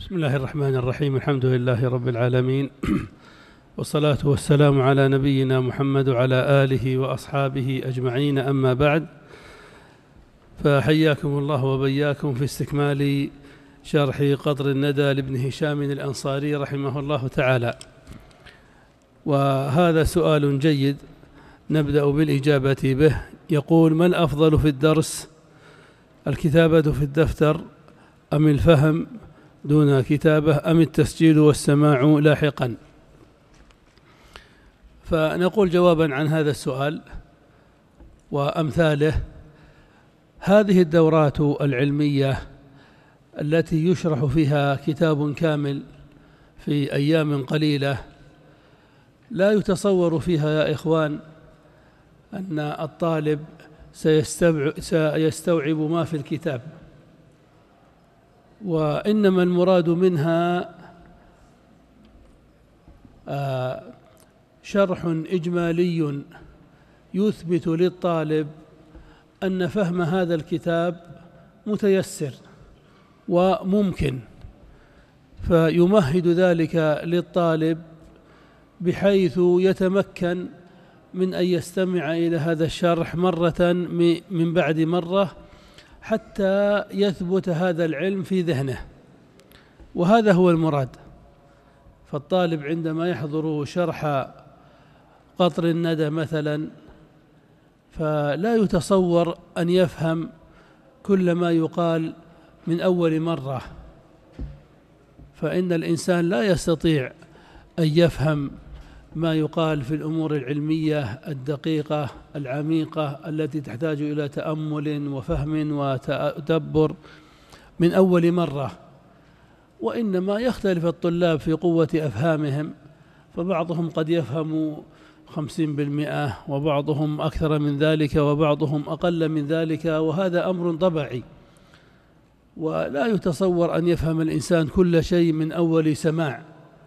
بسم الله الرحمن الرحيم. الحمد لله رب العالمين، والصلاة والسلام على نبينا محمد وعلى آله وأصحابه أجمعين، أما بعد، فحياكم الله وبياكم في استكمال شرح قطر الندى لابن هشام الأنصاري رحمه الله تعالى. وهذا سؤال جيد نبدأ بالإجابة به. يقول: ما الأفضل في الدرس، الكتابة في الدفتر أم الفهم دون كتابة أم التسجيل والسماع لاحقا؟ فنقول جوابا عن هذا السؤال وأمثاله: هذه الدورات العلمية التي يشرح فيها كتاب كامل في أيام قليلة لا يتصور فيها يا إخوان أن الطالب سيستوعب ما في الكتاب، وإنما المراد منها شرح إجمالي يثبت للطالب أن فهم هذا الكتاب متيسر وممكن، فيمهد ذلك للطالب بحيث يتمكن من أن يستمع إلى هذا الشرح مرة من بعد مرة حتى يثبت هذا العلم في ذهنه، وهذا هو المراد. فالطالب عندما يحضر شرح قطر الندى مثلا فلا يتصور أن يفهم كل ما يقال من أول مرة، فإن الإنسان لا يستطيع أن يفهم ما يقال في الأمور العلمية الدقيقة العميقة التي تحتاج إلى تأمل وفهم وتدبر من أول مرة، وإنما يختلف الطلاب في قوة أفهامهم، فبعضهم قد يفهم 50% وبعضهم أكثر من ذلك وبعضهم أقل من ذلك، وهذا أمر طبيعي، ولا يتصور أن يفهم الإنسان كل شيء من أول سماع.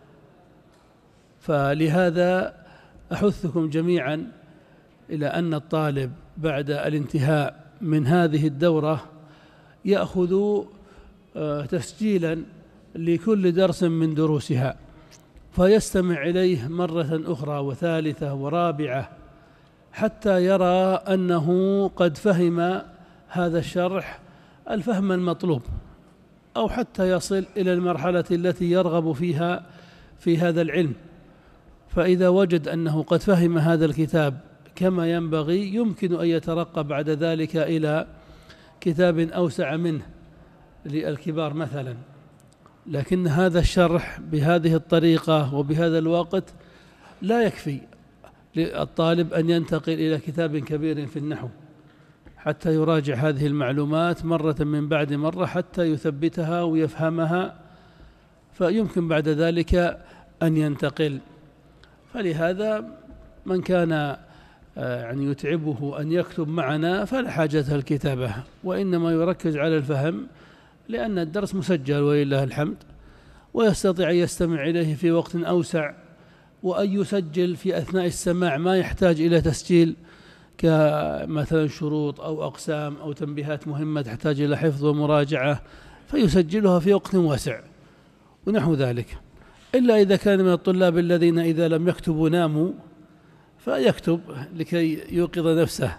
فلهذا أحثكم جميعا إلى أن الطالب بعد الانتهاء من هذه الدورة يأخذ تسجيلا لكل درس من دروسها فيستمع إليه مرة أخرى وثالثة ورابعة حتى يرى أنه قد فهم هذا الشرح الفهم المطلوب، أو حتى يصل إلى المرحلة التي يرغب فيها في هذا العلم. فإذا وجد أنه قد فهم هذا الكتاب كما ينبغي يمكن أن يترقى بعد ذلك إلى كتاب أوسع منه للكبار مثلا، لكن هذا الشرح بهذه الطريقة وبهذا الوقت لا يكفي للطالب أن ينتقل إلى كتاب كبير في النحو حتى يراجع هذه المعلومات مرة من بعد مرة حتى يثبتها ويفهمها، فيمكن بعد ذلك أن ينتقل. فلهذا من كان يتعبه أن يكتب معنا فلا حاجة الكتابة، وإنما يركز على الفهم، لأن الدرس مسجل ولله الحمد، ويستطيع أن يستمع إليه في وقت أوسع، وأن يسجل في أثناء السماع ما يحتاج إلى تسجيل كمثلا شروط أو أقسام أو تنبيهات مهمة تحتاج إلى حفظ ومراجعة، فيسجلها في وقت واسع ونحو ذلك. إلا إذا كان من الطلاب الذين إذا لم يكتبوا ناموا فيكتب لكي يوقظ نفسه.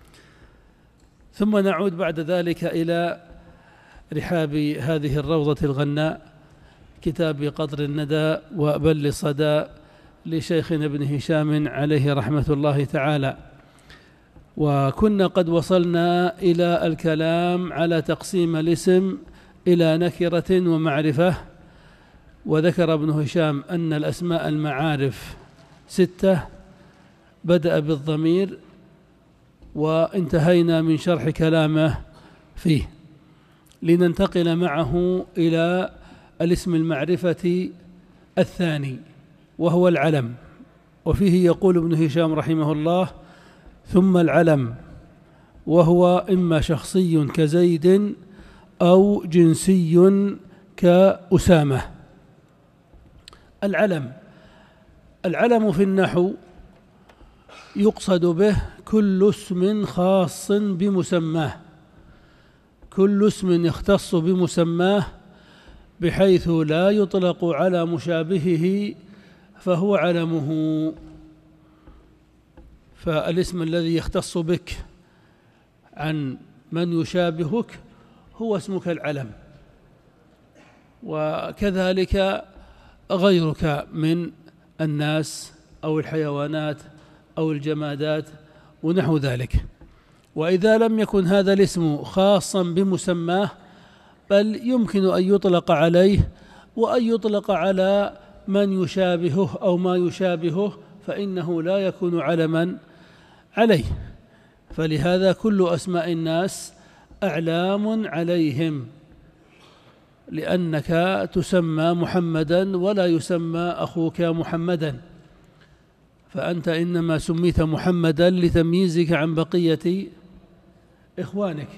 ثم نعود بعد ذلك إلى رحاب هذه الروضة الغناء، كتاب قطر الندى وبل الصدى لشيخنا ابن هشام عليه رحمة الله تعالى. وكنا قد وصلنا إلى الكلام على تقسيم الاسم إلى نكرة ومعرفة، وذكر ابن هشام أن الأسماء المعارف 6، بدأ بالضمير وانتهينا من شرح كلامه فيه، لننتقل معه إلى الاسم المعرفة الثاني وهو العلم. وفيه يقول ابن هشام رحمه الله: ثم العلم، وهو إما شخصي كزيد أو جنسي كأسامة. العلم في النحو يقصد به كل اسم خاص بمسماه، كل اسم يختص بمسماه بحيث لا يطلق على مشابهه فهو علمه. فالاسم الذي يختص بك عن من يشابهك هو اسمك العلم، وكذلك غيرك من الناس أو الحيوانات أو الجمادات ونحو ذلك. وإذا لم يكن هذا الاسم خاصا بمسماه بل يمكن أن يطلق عليه وأن يطلق على من يشابهه أو ما يشابهه فإنه لا يكون علما عليه. فلهذا كل أسماء الناس أعلام عليهم، لأنك تسمى محمدا ولا يسمى أخوك محمدا، فأنت إنما سميت محمدا لتمييزك عن بقية إخوانك،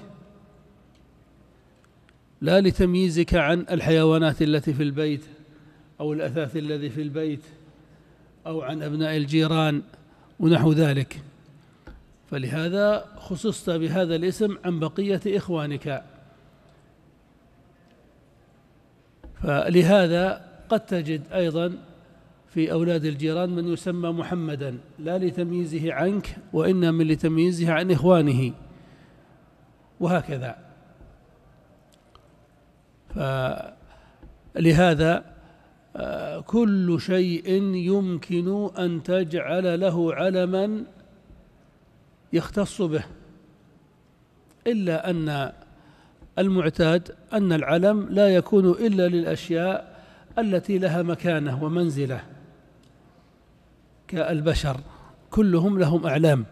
لا لتمييزك عن الحيوانات التي في البيت أو الأثاث الذي في البيت أو عن أبناء الجيران ونحو ذلك. فلهذا خصصت بهذا الاسم عن بقية إخوانك. فلهذا قد تجد أيضا في أولاد الجيران من يسمى محمدا لا لتمييزه عنك وإنما لتمييزه عن إخوانه، وهكذا. فلهذا كل شيء يمكن أن تجعل له علما يختص به، إلا أن المعتاد أن العلم لا يكون إلا للأشياء التي لها مكانة ومنزلة، كالبشر كلهم لهم أعلام.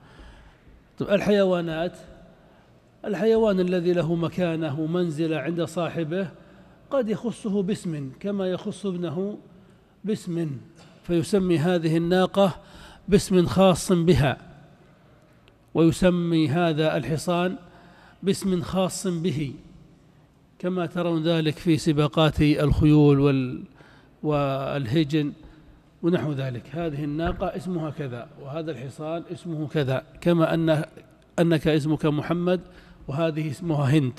الحيوان الذي له مكانة ومنزلة عند صاحبه قد يخصه باسم كما يخص ابنه باسم، فيسمي هذه الناقة باسم خاص بها، ويسمي هذا الحصان باسم خاص به، كما ترون ذلك في سباقات الخيول والهجن ونحو ذلك. هذه الناقة اسمها كذا، وهذا الحصان اسمه كذا، كما أنك اسمك محمد وهذه اسمها هند.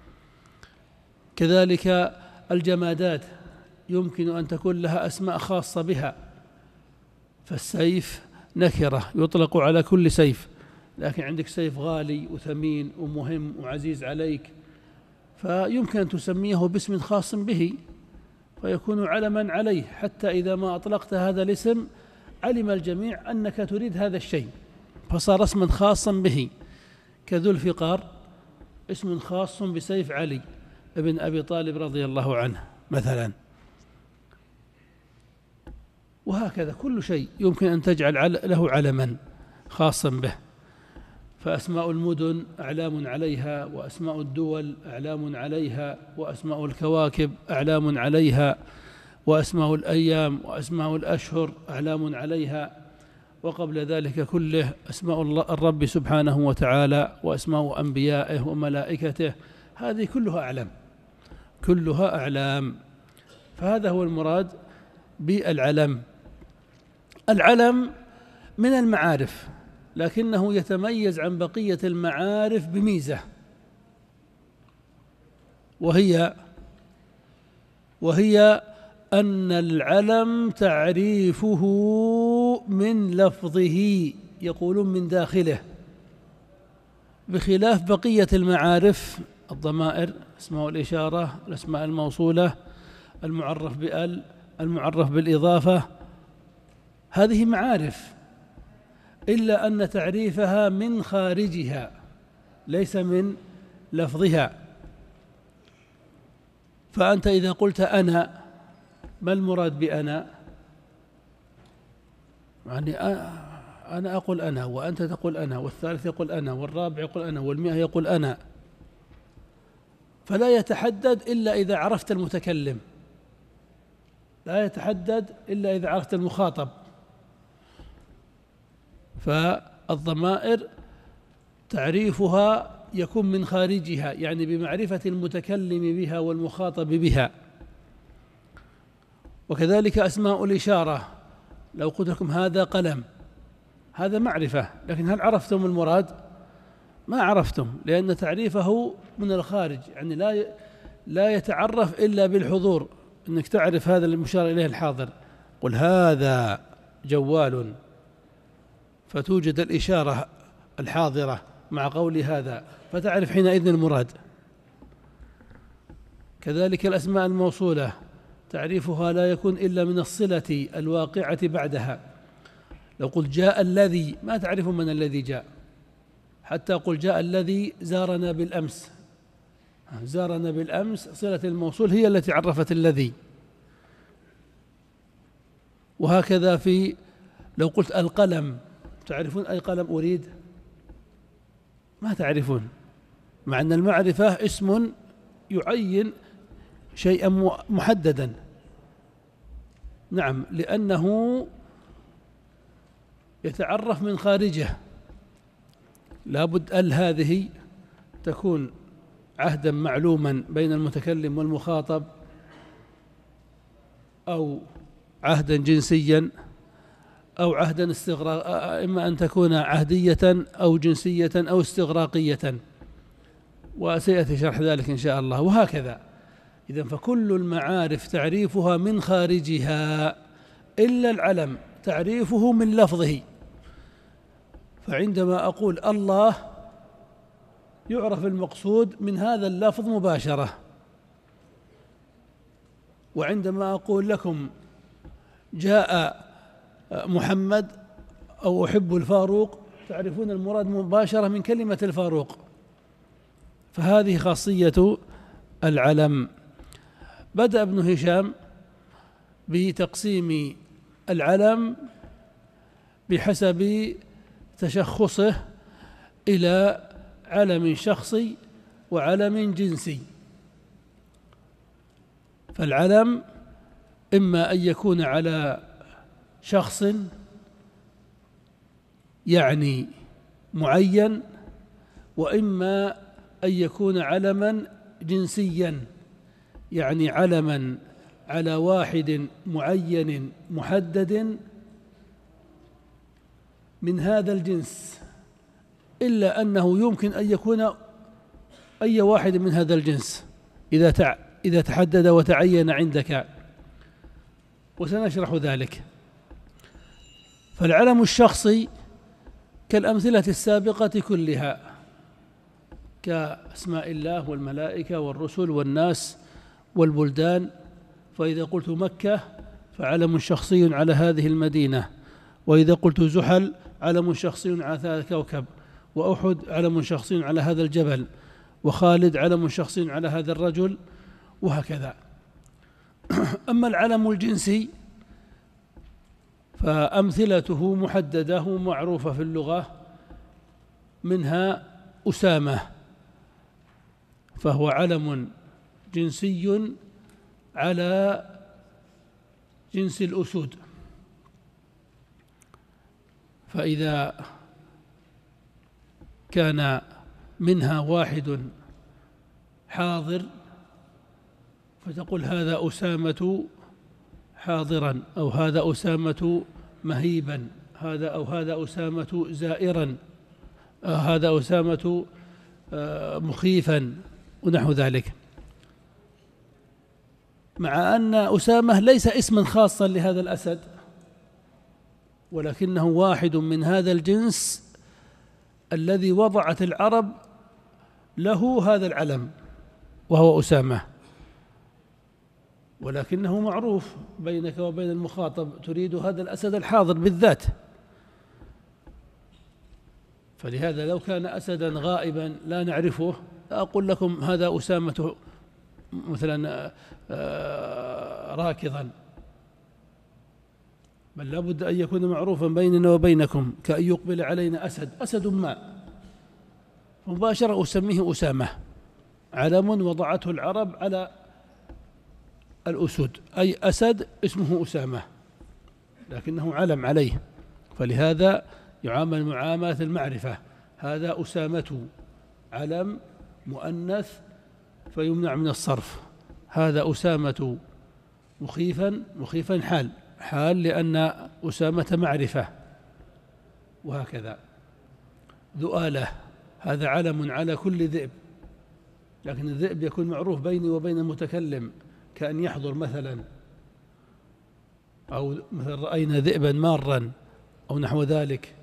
كذلك الجمادات يمكن أن تكون لها أسماء خاصة بها، فالسيف نكرة يطلق على كل سيف، لكن عندك سيف غالي وثمين ومهم وعزيز عليك، فيمكن أن تسميه باسم خاص به فيكون علما عليه، حتى إذا ما أطلقت هذا الاسم علم الجميع أنك تريد هذا الشيء فصار اسما خاصا به. كذو الفقار اسم خاص بسيف علي ابن أبي طالب رضي الله عنه مثلا. وهكذا كل شيء يمكن أن تجعل له علما خاصا به. فأسماء المدن أعلام عليها، وأسماء الدول أعلام عليها، وأسماء الكواكب أعلام عليها، وأسماء الأيام وأسماء الأشهر أعلام عليها، وقبل ذلك كله أسماء الرب سبحانه وتعالى وأسماء أنبيائه وملائكته، هذه كلها أعلام. فهذا هو المراد بالعلم. العلم من المعارف، لكنه يتميز عن بقية المعارف بميزة، وهي أن العلم تعريفه من لفظه، يقولون من داخله، بخلاف بقية المعارف الضمائر، اسماء الإشارة، الأسماء الموصولة، المعرف بأل، المعرف بالإضافة، هذه معارف، إلا أن تعريفها من خارجها ليس من لفظها. فأنت إذا قلت أنا، ما المراد بأنا؟ يعني أنا أقول أنا، وأنت تقول أنا، والثالث يقول أنا، والرابع يقول أنا، والمئة يقول أنا، فلا يتحدد إلا إذا عرفت المتكلم، لا يتحدد إلا إذا عرفت المخاطب. فالضمائر تعريفها يكون من خارجها، يعني بمعرفة المتكلم بها والمخاطب بها. وكذلك أسماء الإشارة، لو قلت لكم هذا قلم، هذا معرفة، لكن هل عرفتم المراد؟ ما عرفتم، لأن تعريفه من الخارج، يعني لا يتعرف إلا بالحضور، أنك تعرف هذا المشار إليه الحاضر. قل هذا جوال، فتوجد الإشارة الحاضرة مع قول هذا، فتعرف حينئذ المراد. كذلك الأسماء الموصولة تعريفها لا يكون إلا من الصلة الواقعة بعدها. لو قلت جاء الذي، ما تعرف من الذي جاء، حتى قل جاء الذي زارنا بالأمس. زارنا بالأمس صلة الموصول هي التي عرفت الذي. وهكذا لو قلت القلم، تعرفون أي قلم أريد؟ ما تعرفون، مع أن المعرفة اسم يعين شيئا محددا. نعم، لأنه يتعرف من خارجه. لابد هذه تكون عهدا معلوما بين المتكلم والمخاطب، أو عهدا جنسيا، أو عهدا إما أن تكون عهدية أو جنسية أو استغراقية، وسيأتي شرح ذلك إن شاء الله. وهكذا. إذن فكل المعارف تعريفها من خارجها، إلا العلم تعريفه من لفظه. فعندما أقول الله يعرف المقصود من هذا اللفظ مباشرة، وعندما أقول لكم جاء محمد أو أحب الفاروق تعرفون المراد مباشرة من كلمة الفاروق. فهذه خاصية العلم. بدأ ابن هشام بتقسيم العلم بحسب تشخصه إلى علم شخصي وعلم جنسي. فالعلم إما أن يكون على شخص يعني معين، وإما أن يكون علما جنسيا يعني علما على واحد معين محدد من هذا الجنس، إلا أنه يمكن أن يكون أي واحد من هذا الجنس إذا تحدد وتعين عندك، وسنشرح ذلك. فالعلم الشخصي كالأمثلة السابقة كلها، كأسماء الله والملائكة والرسل والناس والبلدان. فإذا قلت مكة فعلم شخصي على هذه المدينة، وإذا قلت زحل علم شخصي على هذا الكوكب، وأحد علم شخصي على هذا الجبل، وخالد علم شخصي على هذا الرجل، وهكذا. أما العلم الجنسي فأمثلته محددة معروفة في اللغة، منها أسامة، فهو علم جنسي على جنس الأسود. فإذا كان منها واحد حاضر فتقول هذا أسامة حاضرا، أو هذا أسامة مهيبا، هذا أسامة زائرا، هذا أسامة مخيفا، ونحو ذلك. مع أن أسامة ليس اسما خاصا لهذا الأسد، ولكنه واحد من هذا الجنس الذي وضعت العرب له هذا العلم وهو أسامة، ولكنه معروف بينك وبين المخاطب، تريد هذا الأسد الحاضر بالذات. فلهذا لو كان أسدا غائبا لا نعرفه أقول لكم هذا أسامة مثلا راكضا، بل لابد أن يكون معروفا بيننا وبينكم، كأن يقبل علينا أسد ما، مباشرة أسميه أسامة، علم وضعته العرب على الأسود، أي أسد اسمه أسامة لكنه علم عليه، فلهذا يعامل معاملة المعرفة. هذا أسامة علم مؤنث فيمنع من الصرف، هذا أسامة مخيفا حال لأن أسامة معرفة، وهكذا. ذؤالة هذا علم على كل ذئب، لكن الذئب يكون معروف بيني وبين المتكلم، كأن يحضر مثلا، أو مثلا رأينا ذئبا مارا أو نحو ذلك،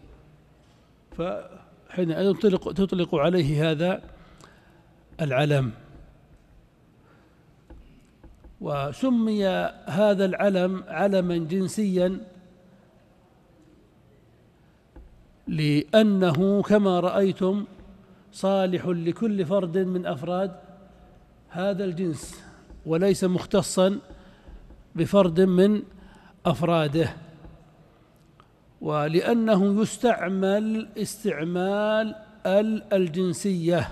فحين تطلق عليه هذا العلم. وسمي هذا العلم علما جنسيا لأنه كما رأيتم صالح لكل فرد من أفراد هذا الجنس، وليس مختصا بفرد من أفراده، ولأنه يستعمل استعمال الجنسية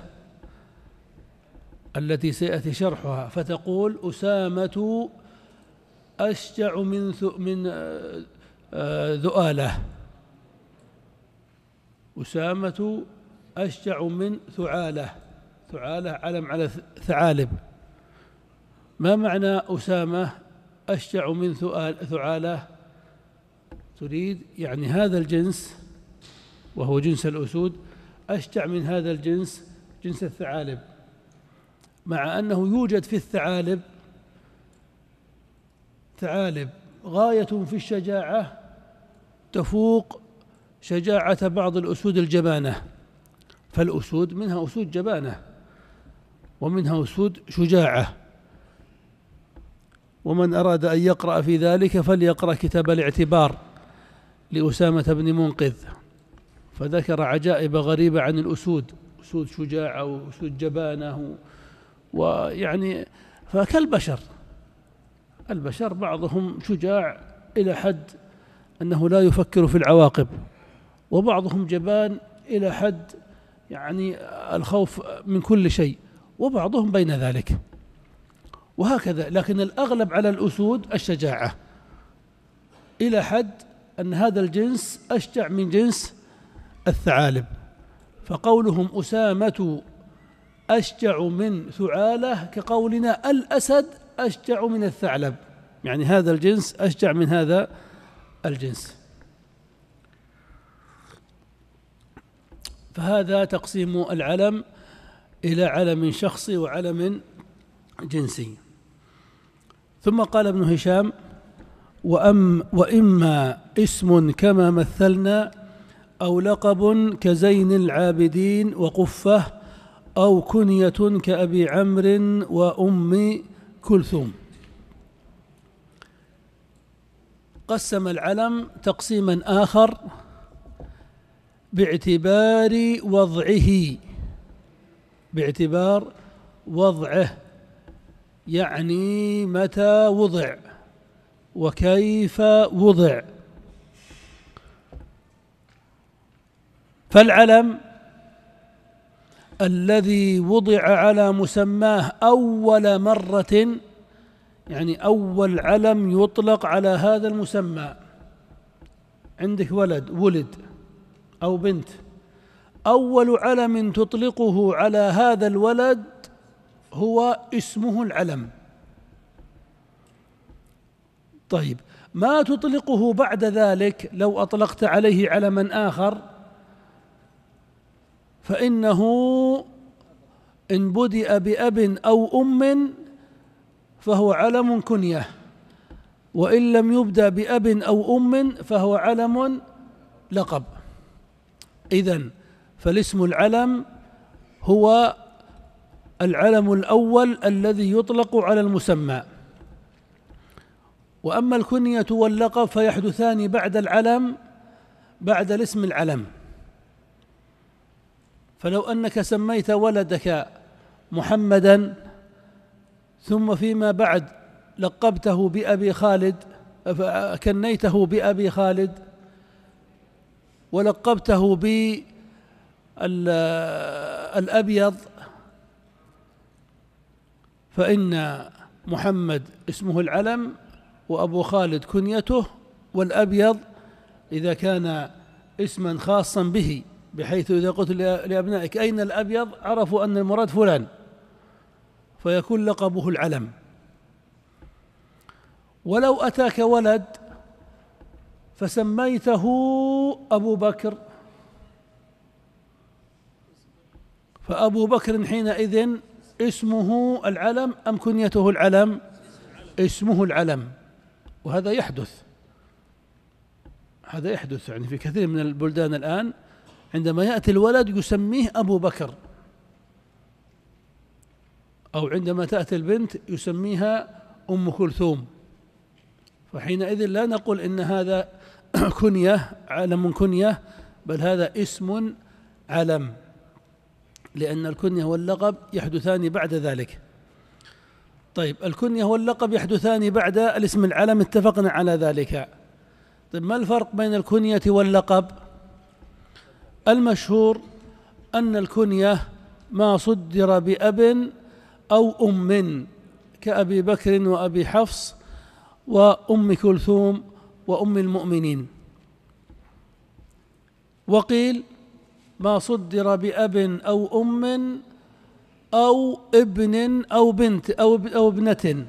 التي سيأتي شرحها، فتقول أسامة أشجع من ذؤالة، أسامة أشجع من ثعالة. ثعالة علم على ثعالب. ما معنى أسامة أشجع من ثعالة؟ تريد يعني هذا الجنس وهو جنس الأسود أشجع من هذا الجنس، جنس الثعالب، مع أنه يوجد في الثعالب ثعالب غاية في الشجاعة تفوق شجاعة بعض الأسود الجبانة. فالأسود منها أسود جبانة ومنها أسود شجاعة. ومن أراد أن يقرأ في ذلك فليقرأ كتاب الاعتبار لأسامة بن منقذ، فذكر عجائب غريبة عن الأسود، أسود شجاعة وأسود جبانة، ويعني فكالبشر، البشر بعضهم شجاع إلى حد أنه لا يفكر في العواقب، وبعضهم جبان إلى حد يعني الخوف من كل شيء، وبعضهم بين ذلك، وهكذا. لكن الأغلب على الأسود الشجاعة إلى حد أن هذا الجنس أشجع من جنس الثعالب. فقولهم أسامة أشجع من ثعالة كقولنا الأسد أشجع من الثعلب، يعني هذا الجنس أشجع من هذا الجنس. فهذا تقسيم العلم إلى علم شخصي وعلم جنسي. ثم قال ابن هشام: وإما اسم كما مثلنا، أو لقب كزين العابدين وقفة، أو كنية كأبي عمرو وأم كلثوم. قسم العلم تقسيما آخر باعتبار وضعه، يعني متى وضع وكيف وضع. فالعلم الذي وضع على مسماه أول مرة، يعني أول علم يطلق على هذا المسمى، عندك ولد أو بنت، أول علم تطلقه على هذا الولد هو اسمه العلم. طيب، ما تطلقه بعد ذلك لو أطلقت عليه علما آخر فإنه إن بدأ بأب أو أم فهو علم كنية، وإن لم يبدأ بأب أو أم فهو علم لقب. إذن فالاسم العلم هو العلم الأول الذي يطلق على المسمى، وأما الكنية واللقب فيحدثان بعد العلم، بعد الاسم العلم. فلو أنك سميت ولدك محمدا ثم فيما بعد لقبته بأبي خالد، كنيته بأبي خالد ولقبته بالأبيض، فإن محمد اسمه العلم وأبو خالد كنيته، والأبيض إذا كان اسما خاصا به، بحيث إذا قلت لأبنائك أين الأبيض عرفوا أن المراد فلان، فيكون لقبه العلم. ولو أتاك ولد فسميته أبو بكر، فأبو بكر حينئذ اسمه العلم أم كنيته العلم؟ اسمه العلم. وهذا يحدث، هذا يحدث يعني في كثير من البلدان الآن، عندما يأتي الولد يسميه أبو بكر، أو عندما تأتي البنت يسميها أم كلثوم. فحينئذ لا نقول إن هذا كنية، علم كنية، بل هذا اسم علم، لأن الكنية واللقب يحدثان بعد ذلك. طيب، الكنية واللقب يحدثان بعد الاسم العلم، اتفقنا على ذلك. طيب، ما الفرق بين الكنية واللقب؟ المشهور أن الكنية ما صدر بأب أو أم، كأبي بكر وأبي حفص وأم كلثوم وأم المؤمنين. وقيل ما صدر بأب أو أم أو ابن أو بنت أو ابنة،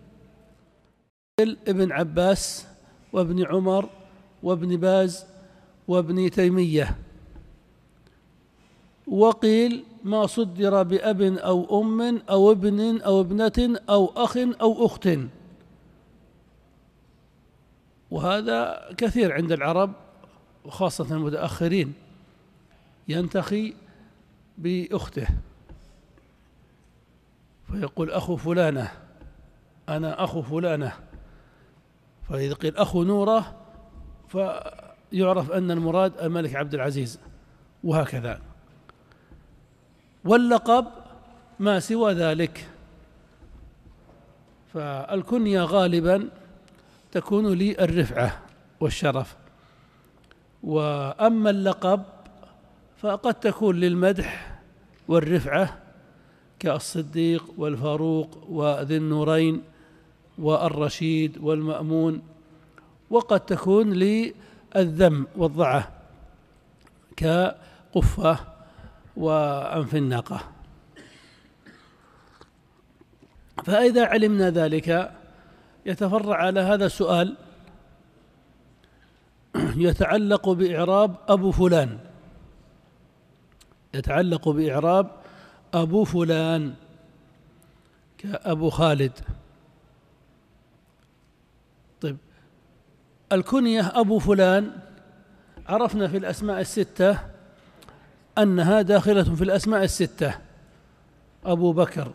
ابن عباس وابن عمر وابن باز وابن تيمية. وقيل ما صدر بأب أو أم أو ابن أو ابنة أو أخ أو أخت، وهذا كثير عند العرب وخاصة المتأخرين، ينتخي بأخته فيقول أخو فلانة، أنا أخو فلانة، فإذا قيل أخو نورة فيعرف أن المراد الملك عبد العزيز، وهكذا. واللقب ما سوى ذلك. فالكنية غالبا تكون لي الرفعة والشرف، وأما اللقب فقد تكون للمدح والرفعة، كالصديق والفاروق وذي النورين والرشيد والمأمون، وقد تكون للذم والضعة، كقفة وأنف الناقة. فإذا علمنا ذلك يتفرع على هذا السؤال يتعلق بإعراب أبو فلان، يتعلق بإعراب أبو فلان، كأبو خالد. طيب، الكنية أبو فلان عرفنا في الأسماء الستة أنها داخلة في الأسماء الستة، أبو بكر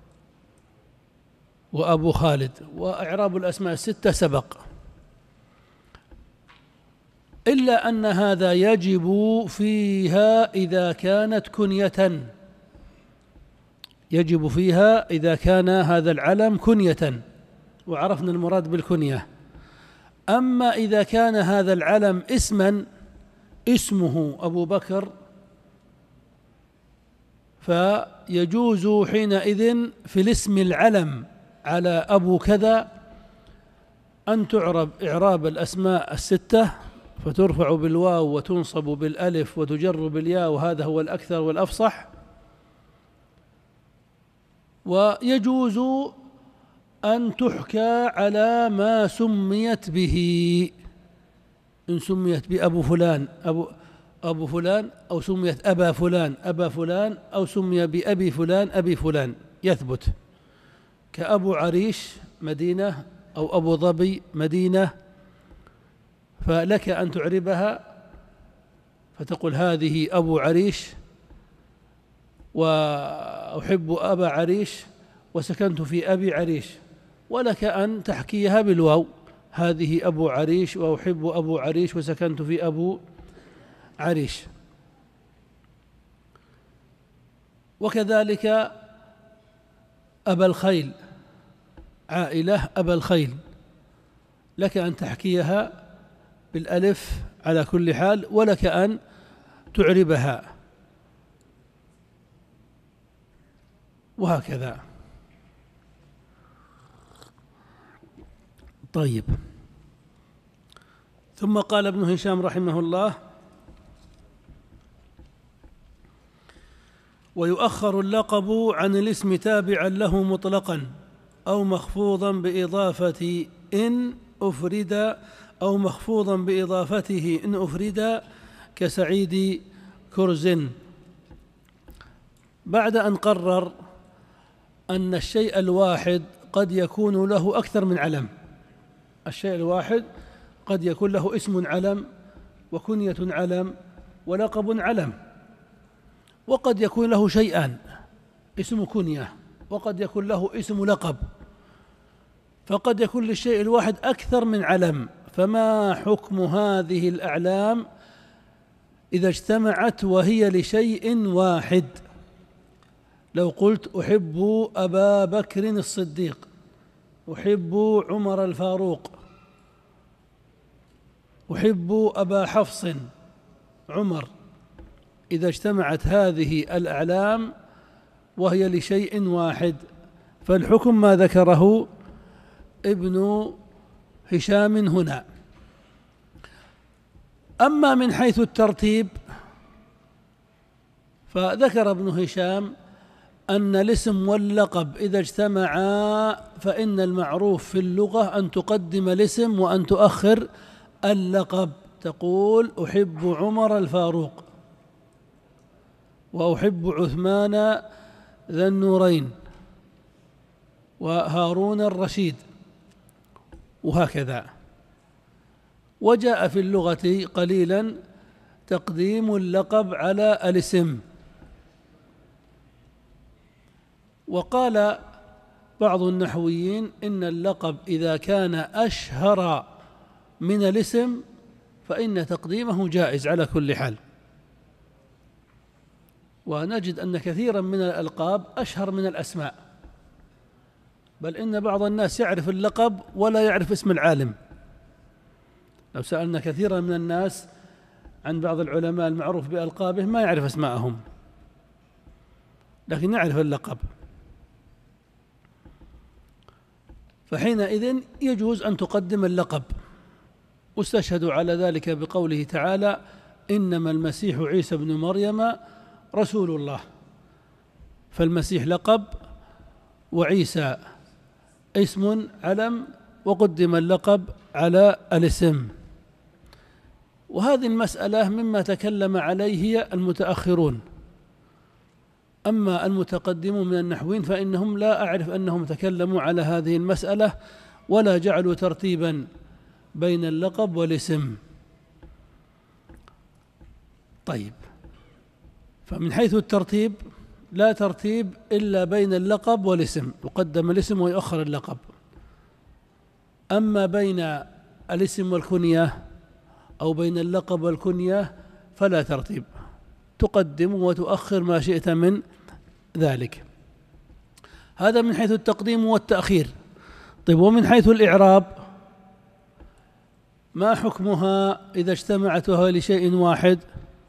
وأبو خالد، وإعراب الأسماء الستة سبق، إلا أن هذا يجب فيها إذا كانت كنية، يجب فيها إذا كان هذا العلم كنية، وعرفنا المراد بالكنية. أما إذا كان هذا العلم اسما، اسمه أبو بكر، فيجوز حينئذ في الاسم العلم على أبو كذا أن تعرب إعراب الأسماء الستة، فترفع بالواو وتنصب بالألف وتجر بالياء، وهذا هو الأكثر والأفصح. ويجوز أن تحكى على ما سميت به، إن سميت بأبو فلان أبو فلان، أو سميت أبا فلان أبا فلان، أو سمي بأبي فلان أبي فلان، يثبت، كأبو عريش مدينة أو أبو ظبي مدينة، فلك أن تعربها فتقول هذه أبو عريش وأحب أبا عريش وسكنت في أبي عريش، ولك أن تحكيها بالواو، هذه أبو عريش وأحب أبو عريش وسكنت في أبو عريش. وكذلك أبا الخيل، عائلة أبا الخيل، لك أن تحكيها بالألف على كل حال، ولك أن تعربها، وهكذا. طيب، ثم قال ابن هشام رحمه الله: ويؤخر اللقب عن الاسم تابعا له مطلقا أو مخفوضا بإضافة إن أفرد، أو مخفوضا بإضافته إن أفرد، كسعيد كرز. بعد أن قرر أن الشيء الواحد قد يكون له أكثر من علم. الشيء الواحد قد يكون له اسم علم وكنية علم ولقب علم، وقد يكون له شيئان اسم كنية وقد يكون له اسم لقب، فقد يكون للشيء الواحد أكثر من علم. فما حكم هذه الأعلام إذا اجتمعت وهي لشيء واحد؟ لو قلت أحب أبا بكر الصديق، أحب عمر الفاروق، أحب أبا حفص عمر، إذا اجتمعت هذه الأعلام وهي لشيء واحد فالحكم ما ذكره ابن هشام هنا. أما من حيث الترتيب فذكر ابن هشام أن الاسم واللقب إذا اجتمعا فإن المعروف في اللغة أن تقدم الاسم وأن تؤخر اللقب. تقول أحب عمر الفاروق، وأحب عثمان ذا النورين، وهارون الرشيد، وهكذا. وجاء في اللغة قليلا تقديم اللقب على الاسم. وقال بعض النحويين إن اللقب إذا كان أشهر من الاسم فإن تقديمه جائز على كل حال. ونجد أن كثيرا من الألقاب أشهر من الأسماء، بل إن بعض الناس يعرف اللقب ولا يعرف اسم العالم. لو سألنا كثيرا من الناس عن بعض العلماء المعروف بألقابهم ما يعرف أسماءهم، لكن يعرف اللقب. فحينئذ يجوز أن تقدم اللقب. واستشهدوا على ذلك بقوله تعالى إنما المسيح عيسى بن مريم رسول الله، فالمسيح لقب وعيسى اسم علم وقدم اللقب على الاسم. وهذه المسألة مما تكلم عليه المتأخرون. أما المتقدمون من النحويين فإنهم لا أعرف أنهم تكلموا على هذه المسألة ولا جعلوا ترتيبا بين اللقب والاسم. طيب، فمن حيث الترتيب لا ترتيب إلا بين اللقب والاسم، يقدم الاسم ويؤخر اللقب. أما بين الاسم والكنية أو بين اللقب والكنية فلا ترتيب، تقدم وتؤخر ما شئت من ذلك. هذا من حيث التقديم والتأخير. طيب، ومن حيث الإعراب ما حكمها إذا اجتمعت وهي لشيء واحد؟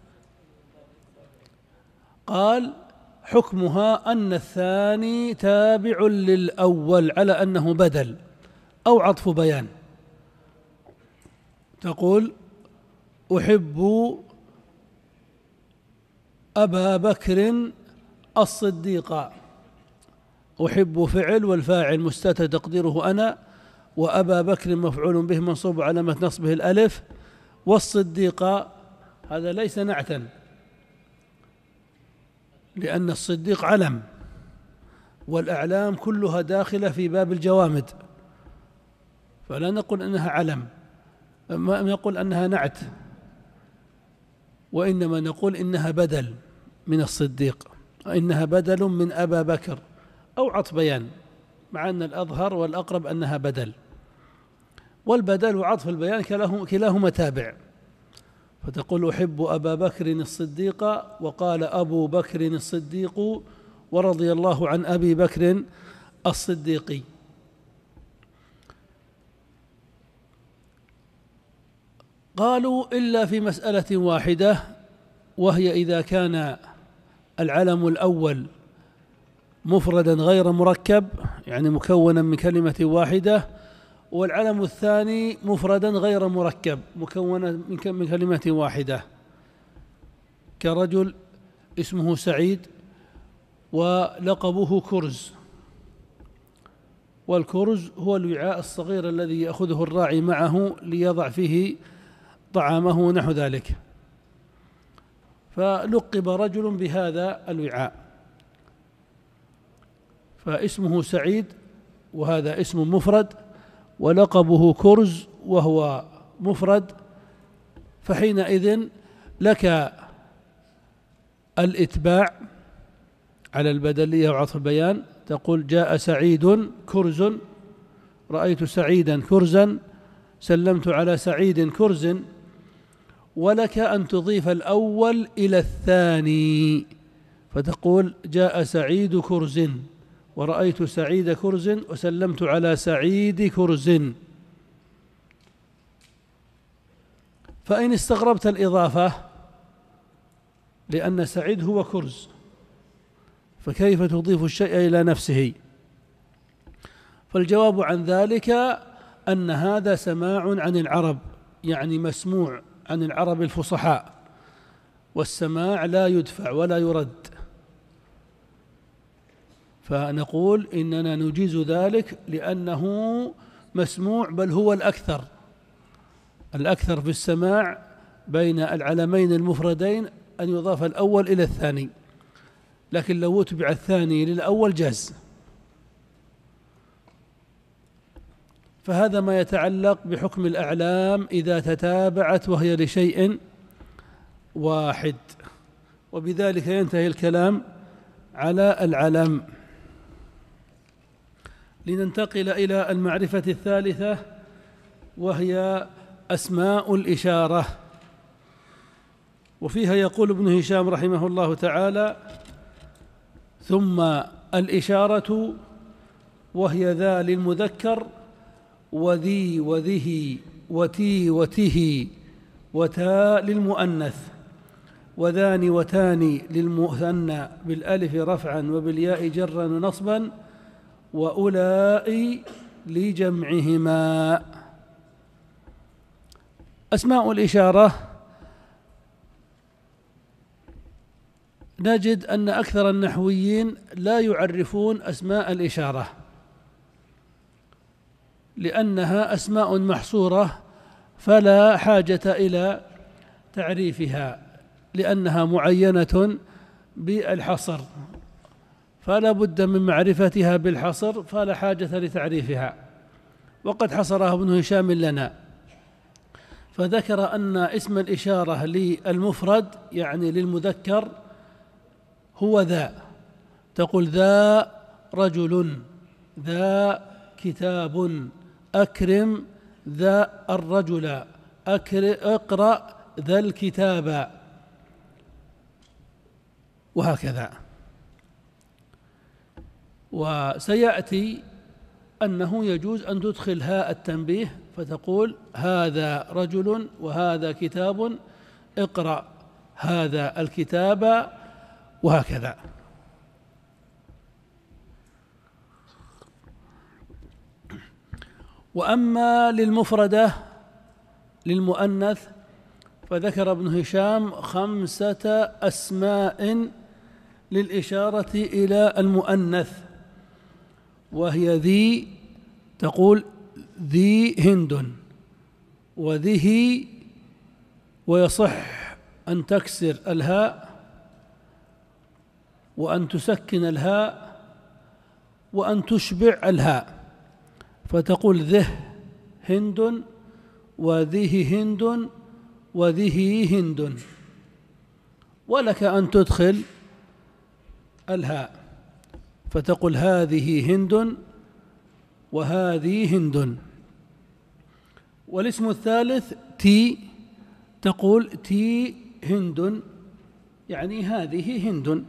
قال حكمها أن الثاني تابع للأول على أنه بدل أو عطف بيان. تقول أحب أبا بكر الصديق، أحب فعل والفاعل مستتر تقديره أنا، وأبا بكر مفعول به منصوب علامة نصبه الألف، والصديق هذا ليس نعتا لأن الصديق علم، والأعلام كلها داخلة في باب الجوامد، فلا نقول أنها علم، ما نقول أنها نعت، وإنما نقول إنها بدل من الصديق، إنها بدل من أبا بكر أو عطف بيان، مع أن الأظهر والأقرب أنها بدل، والبدل وعطف البيان كلاهما تابع. فتقول أحب أبا بكر الصديق، وقال أبو بكر الصديق ورضي الله عن أبي بكر الصديق. قالوا إلا في مسألة واحدة، وهي إذا كان العلم الأول مفردا غير مركب، يعني مكونا من كلمة واحدة، والعلم الثاني مفردا غير مركب مكونا من كلمة واحدة، كرجل اسمه سعيد ولقبه كرز، والكرز هو الوعاء الصغير الذي يأخذه الراعي معه ليضع فيه طعامه ونحو ذلك، فلقب رجل بهذا الوعاء. فاسمه سعيد وهذا اسم مفرد، ولقبه كرز وهو مفرد، فحينئذ لك الإتباع على البدلية وعطف البيان، تقول جاء سعيد كرز، رأيت سعيدا كرزا، سلمت على سعيد كرز. ولك أن تضيف الأول إلى الثاني، فتقول جاء سعيد كرز، ورأيت سعيد كرز، وسلمت على سعيد كرز. فإن استغربت الإضافة لأن سعيد هو كرز، فكيف تضيف الشيء إلى نفسه؟ فالجواب عن ذلك أن هذا سماع عن العرب، يعني مسموع عن العرب الفصحاء، والسماع لا يدفع ولا يرد، فنقول إننا نجيز ذلك لأنه مسموع، بل هو الأكثر في السماع بين العلمين المفردين أن يضاف الأول إلى الثاني، لكن لو أتبع الثاني للأول جاز. فهذا ما يتعلق بحكم الأعلام إذا تتابعت وهي لشيء واحد، وبذلك ينتهي الكلام على العلم. لننتقل إلى المعرفة الثالثة، وهي أسماء الإشارة. وفيها يقول ابن هشام رحمه الله تعالى: ثم الإشارة وهي ذا للمذكر، وذي وذه وتي وته، وتاء للمؤنث، وذان وتاني للمثنى بالألف رفعا وبالياء جرا ونصبا، وأولئك لجمعهما. أسماء الإشارة نجد أن أكثر النحويين لا يعرفون أسماء الإشارة، لأنها أسماء محصورة فلا حاجة إلى تعريفها، لأنها معينة بالحصر، فلا بد من معرفتها بالحصر، فلا حاجة لتعريفها. وقد حصرها ابن هشام لنا، فذكر أن اسم الإشارة للمفرد يعني للمذكر هو ذا، تقول ذا رجل، ذا كتاب، أكرم ذا الرجل، اقرأ ذا الكتاب، وهكذا. وسيأتي أنه يجوز أن تدخل هاء التنبيه فتقول هذا رجل وهذا كتاب، اقرأ هذا الكتاب، وهكذا. وأما للمفردة للمؤنث فذكر ابن هشام 5 أسماء للإشارة إلى المؤنث، وهي ذي، تقول ذي هند، وذه، ويصح أن تكسر الهاء وأن تسكن الهاء وأن تشبع الهاء، فتقول ذه هند، وذه هند، وذه هند. ولك أن تدخل الهاء فتقول هذه هند وهذه هند. والاسم الثالث تي، تقول تي هند، يعني هذه هند،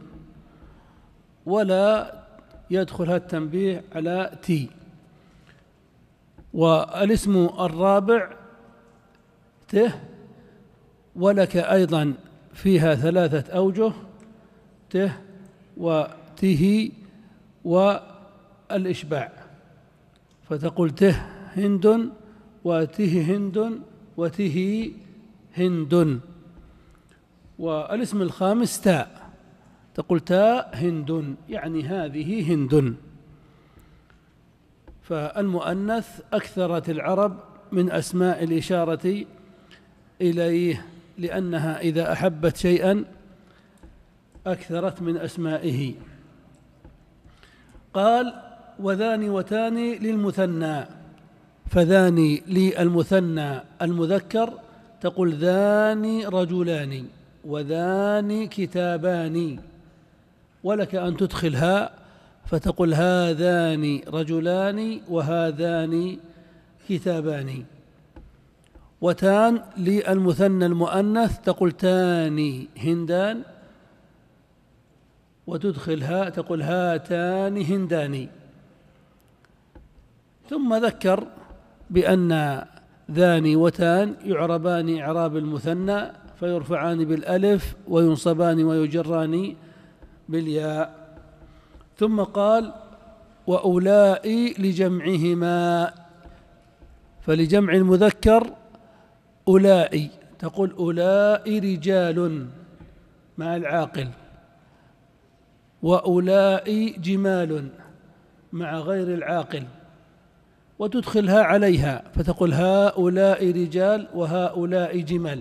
ولا يدخلها التنبيه على تي. والاسم الرابع ته، ولك أيضا فيها 3 أوجه، ته وته والإشباع، فتقول ته هند، وته هند، وته هند. والاسم الخامس تاء، تقول تاء هند، يعني هذه هند. فالمؤنث أكثرت العرب من أسماء الإشارة إليه، لأنها إذا أحبت شيئا أكثرت من أسمائه. قال وذاني وتاني للمثنى، فذاني للمثنى المذكر تقول ذاني رجلان وذاني كتابان، ولك أن تدخل هاء فتقول هذان رجلان وهذان كتابان. وتان للمثنى المؤنث تقول تاني هندان، وتدخل هاء تقول هاتان هندان. ثم ذكر بأن ذاني وتان يعربان إعراب المثنى، فيرفعان بالألف وينصبان ويجران بالياء. ثم قال وأولئي لجمعهما، فلجمع المذكر أولئي تقول أولئي رجال مع العاقل، وأولئي جمال مع غير العاقل، وتدخلها عليها فتقول هؤلاء رجال وهؤلاء جمال.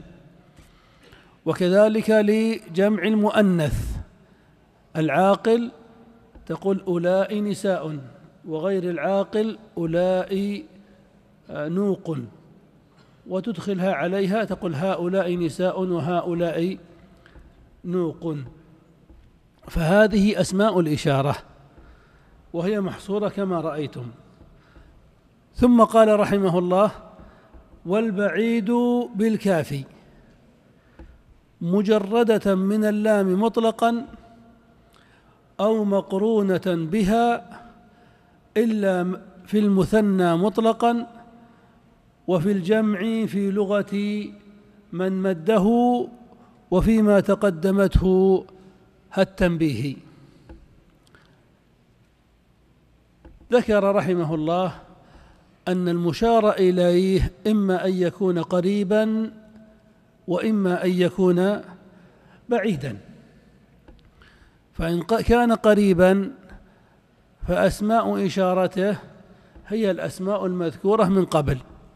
وكذلك لجمع المؤنث العاقل تقول أولئي نساء، وغير العاقل أولئي نوق، وتدخلها عليها تقول هؤلاء نساء وهؤلاء نوق. فهذه أسماء الإشارة وهي محصورة كما رأيتم. ثم قال رحمه الله والبعيد بالكاف مجردة من اللام مطلقا أو مقرونة بها إلا في المثنى مطلقا، وفي الجمع في لغة من مده، وفيما تقدمته التنبيه. ذكر رحمه الله أن المشار إليه إما أن يكون قريبا وإما أن يكون بعيدا. فإن كان قريبا فأسماء إشارته هي الأسماء المذكورة من قبل،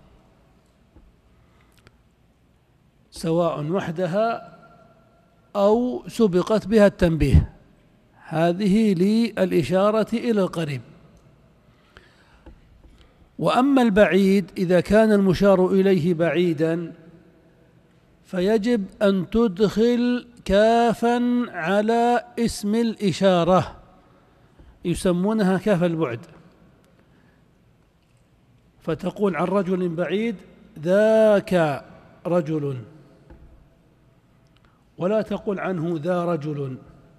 سواء وحدها أو سبقت بها التنبيه، هذه للإشارة إلى القريب. وأما البعيد إذا كان المشار إليه بعيدا فيجب أن تدخل كافا على اسم الإشارة، يسمونها كاف البعد، فتقول عن رجل بعيد ذاك رجل، ولا تقول عنه ذا رجل.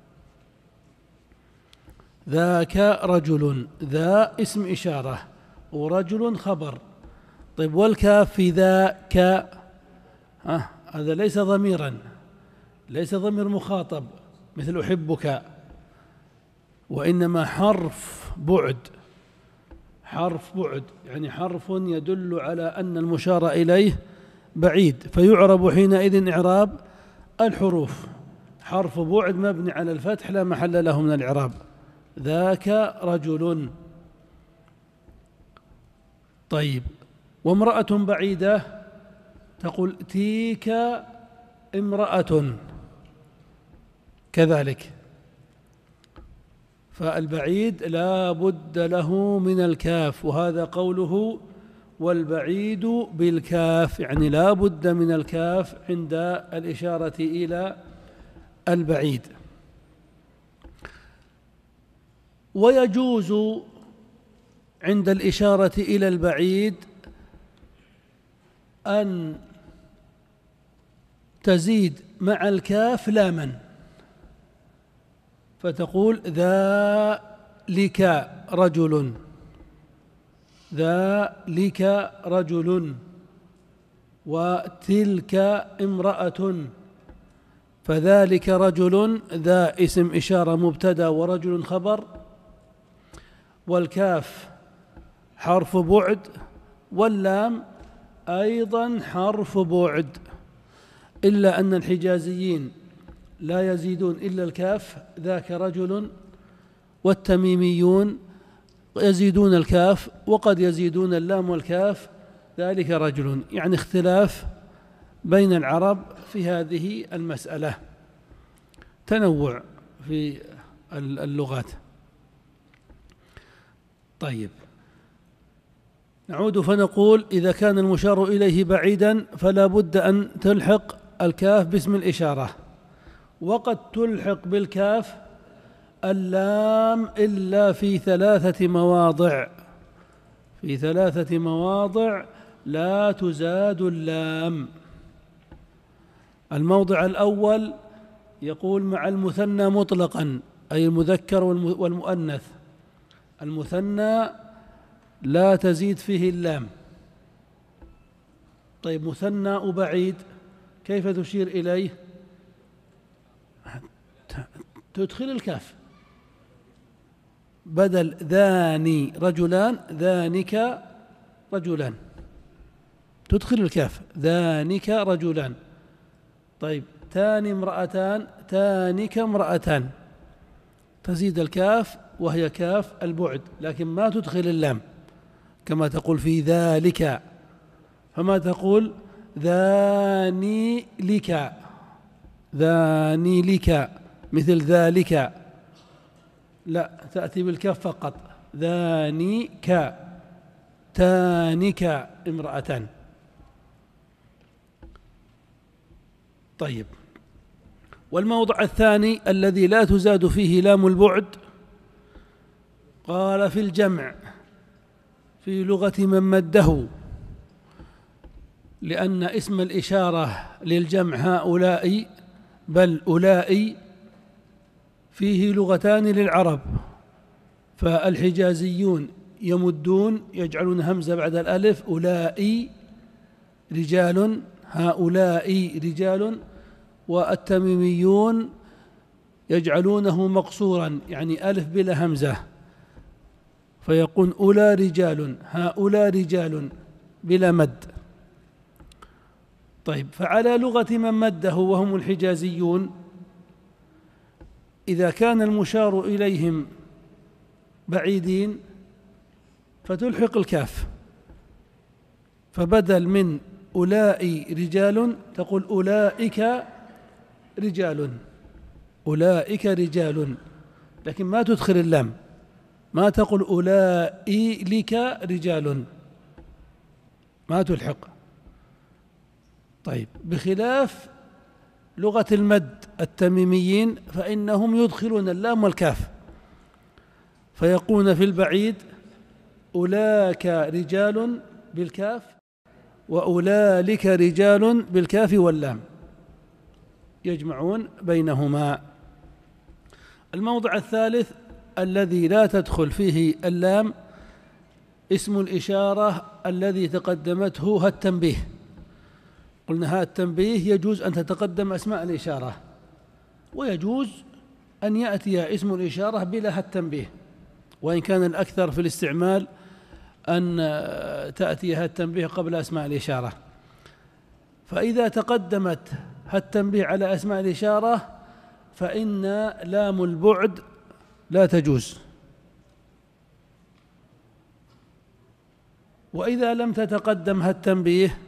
ذاك رجل، ذا اسم إشارة ورجل خبر. طيب والكاف في ذاك هذا ليس ضميرا، ليس ضمير مخاطب مثل أحبك، وإنما حرف بعد، حرف بعد يعني حرف يدل على أن المشار إليه بعيد، فيعرب حينئذ إعراب الحروف حرف بعد مبني على الفتح لا محل له من الإعراب. ذاك رجل. طيب وامرأة بعيدة تقول تيك امرأة كذلك. فالبعيد لا بد له من الكاف، وهذا قوله والبعيد بالكاف، يعني لا بد من الكاف عند الإشارة إلى البعيد. ويجوز عند الإشارة إلى البعيد أن تزيد مع الكاف لاما، فتقول ذلك رجل، ذلك رجل، وتلك امرأة، فذلك رجل ذا اسم إشارة مبتدأ ورجل خبر، والكاف حرف بعد، واللام أيضا حرف بعد، إلا أن الحجازيين لا يزيدون إلا الكاف ذاك رجل، والتميميون يزيدون الكاف وقد يزيدون اللام والكاف ذلك رجل، يعني اختلاف بين العرب في هذه المسألة، تنوع في اللغات. طيب، نعود فنقول إذا كان المشار إليه بعيدا فلا بد أن تلحق الكاف باسم الإشارة، وقد تلحق بالكاف اللام إلا في 3 مواضع. في 3 مواضع لا تزاد اللام. الموضع الأول يقول مع المثنى مطلقا، أي المذكر والمؤنث. المثنى لا تزيد فيه اللام. طيب، مثنى وبعيد كيف تشير إليه؟ تدخل الكاف، بدل ذاني رجلان ذانك رجلان، تدخل الكاف ذانك رجلان. طيب، تاني امرأتان تانك امرأتان، تزيد الكاف وهي كاف البعد، لكن ما تدخل اللام كما تقول في ذلك. فما تقول ذاني لك، ذاني لك مثل ذلك، لا، تأتي بالكاف فقط. ذانك تانك امرأتان. طيب، والموضع الثاني الذي لا تزاد فيه لام البعد قال في الجمع في لغة من مده، لأن اسم الإشارة للجمع هؤلاء بل أولئي فيه لغتان للعرب، فالحجازيون يمدون يجعلون همزة بعد الألف، أولئي رجال هؤلاء رجال، والتميميون يجعلونه مقصورا يعني ألف بلا همزة، فيقول أولى رجال هؤلاء رجال بلا مد. طيب، فعلى لغة من مده وهم الحجازيون إذا كان المشار إليهم بعيدين فتلحق الكاف، فبدل من أولئك رجال تقول أولئك رجال، أولئك رجال، لكن ما تدخل اللام، ما تقول أولئك رجال، ما تلحق. طيب، بخلاف لغة المد التميميين فإنهم يدخلون اللام والكاف، فيقولون في البعيد أولاك رجال بالكاف وأولئك رجال بالكاف واللام، يجمعون بينهما. الموضع الثالث الذي لا تدخل فيه اللام اسم الإشارة الذي تقدمته ها التنبيه. قلنا ها التنبيه يجوز أن تتقدم أسماء الإشارة، ويجوز أن يأتي اسم الإشارة بلا ها التنبيه، وإن كان الأكثر في الاستعمال أن تأتي ها التنبيه قبل أسماء الإشارة. فإذا تقدمت ها التنبيه على أسماء الإشارة فإن لام البعد لا تجوز، وإذا لم تتقدم ها التنبيه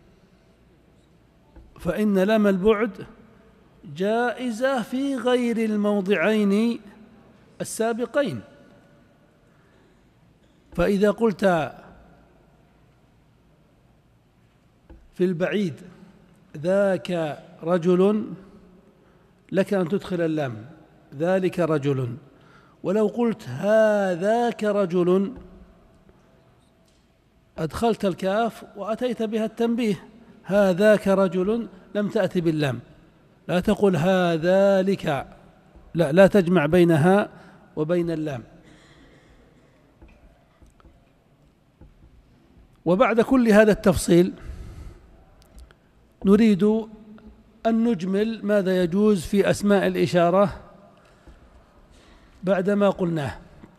فإن لام البعد جائزة في غير الموضعين السابقين. فإذا قلت في البعيد ذاك رجل لك أن تدخل اللام ذلك رجل، ولو قلت هذاك رجل أدخلت الكاف وأتيت بها التنبيه، هذاك رجل لم تأتي باللام، لا تقول هذلك، لا تجمع بينها وبين اللام. وبعد كل هذا التفصيل نريد أن نجمل ماذا يجوز في أسماء الإشارة بعدما قلناه.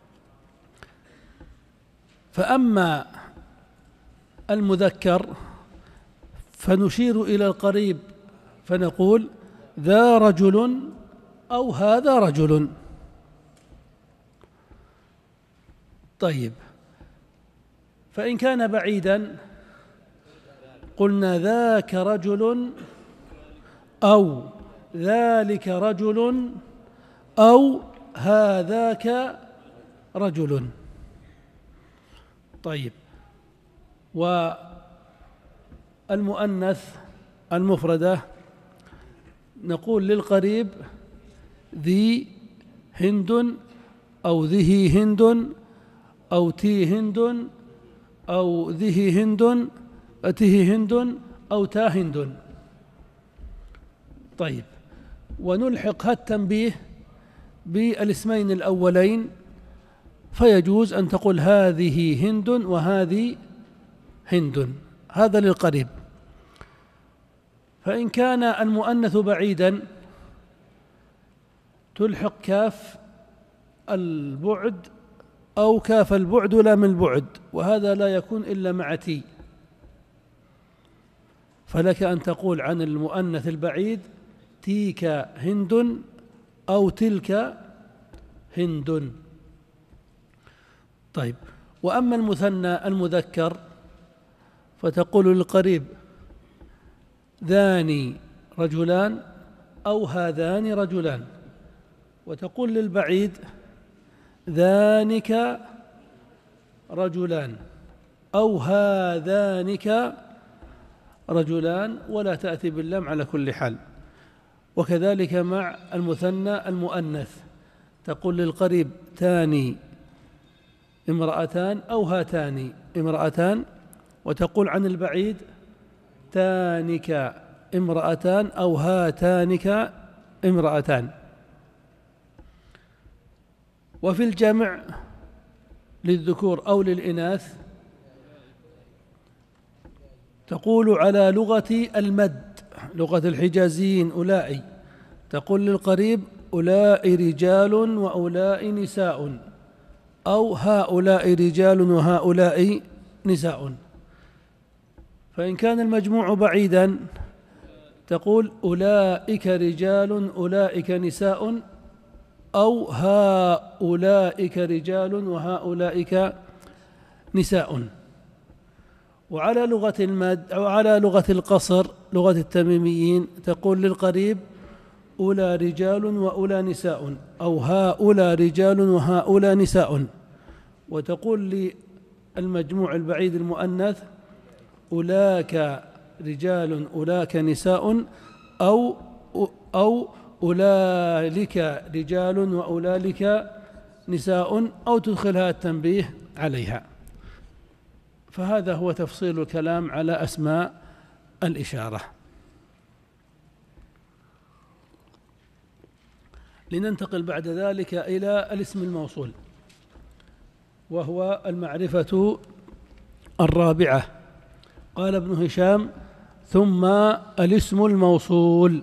فأما المذكر فنشير إلى القريب فنقول ذا رجل أو هذا رجل. طيب، فإن كان بعيدا قلنا ذاك رجل أو ذلك رجل أو هذاك رجل. طيب، والمؤنث المفردة نقول للقريب ذي هند أو ذه هند أو تي هند أو ذه هند أته هند أو تا هند. طيب، ونلحق التنبيه بالاسمين الأولين، فيجوز أن تقول هذه هند وهذه هند، هذا للقريب. فإن كان المؤنث بعيدا تلحق كاف البعد أو كاف البعد لا من البعد، وهذا لا يكون إلا مع تي. فلك أن تقول عن المؤنث البعيد تيك هند أو تلك هند. طيب، وأما المثنى المذكر فتقول للقريب ذاني رجلان أو هذان رجلان، وتقول للبعيد ذانك رجلان أو هذانك رجلان، ولا تأتي باللام على كل حال. وكذلك مع المثنى المؤنث تقول للقريب تاني امرأتان أو هاتان امرأتان، وتقول عن البعيد تانك امرأتان أو هاتانك امرأتان. وفي الجمع للذكور أو للإناث تقول على لغة المد، لغة الحجازيين أولئي، تقول للقريب أولئي رجال وأولئي نساء أو هؤلاء رجال وهؤلاء نساء. فإن كان المجموع بعيدا تقول أولئك رجال أولئك نساء أو هؤلاء رجال وهؤلاء نساء. وعلى لغة المد أو على لغة القصر لغة التميميين تقول للقريب أولى رجال وأولى نساء أو هؤلاء رجال وهؤلاء نساء. وتقول للمجموع البعيد المؤنث أولاك رجال أولاك نساء أو أولئك رجال وأولئك نساء، أو تدخلها التنبيه عليها. فهذا هو تفصيل الكلام على أسماء الإشارة. لننتقل بعد ذلك إلى الاسم الموصول، وهو المعرفة الرابعة. قال ابن هشام ثم الاسم الموصول.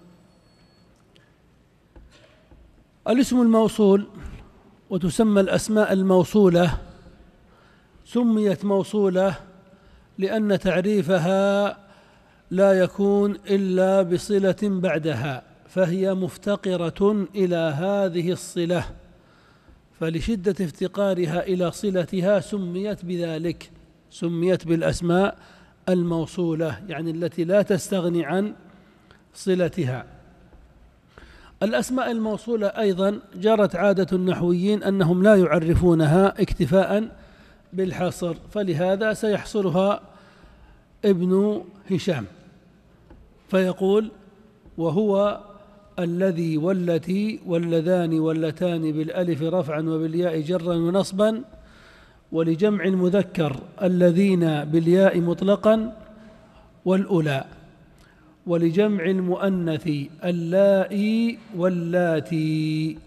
الاسم الموصول وتسمى الأسماء الموصولة، سميت موصولة لأن تعريفها لا يكون إلا بصلة بعدها، فهي مفتقرة إلى هذه الصلة، فلشدة افتقارها إلى صلتها سميت بذلك، سميت بالأسماء الموصولة، يعني التي لا تستغني عن صلتها. الأسماء الموصولة أيضا جرت عادة النحويين أنهم لا يعرفونها اكتفاء بالحصر، فلهذا سيحصرها ابن هشام فيقول وهو الذي والتي واللذان واللتان بالألف رفعا وبالياء جرا ونصبا، ولجمع المذكر الذين بالياء مطلقا والأولى، ولجمع المؤنث اللائي واللاتي.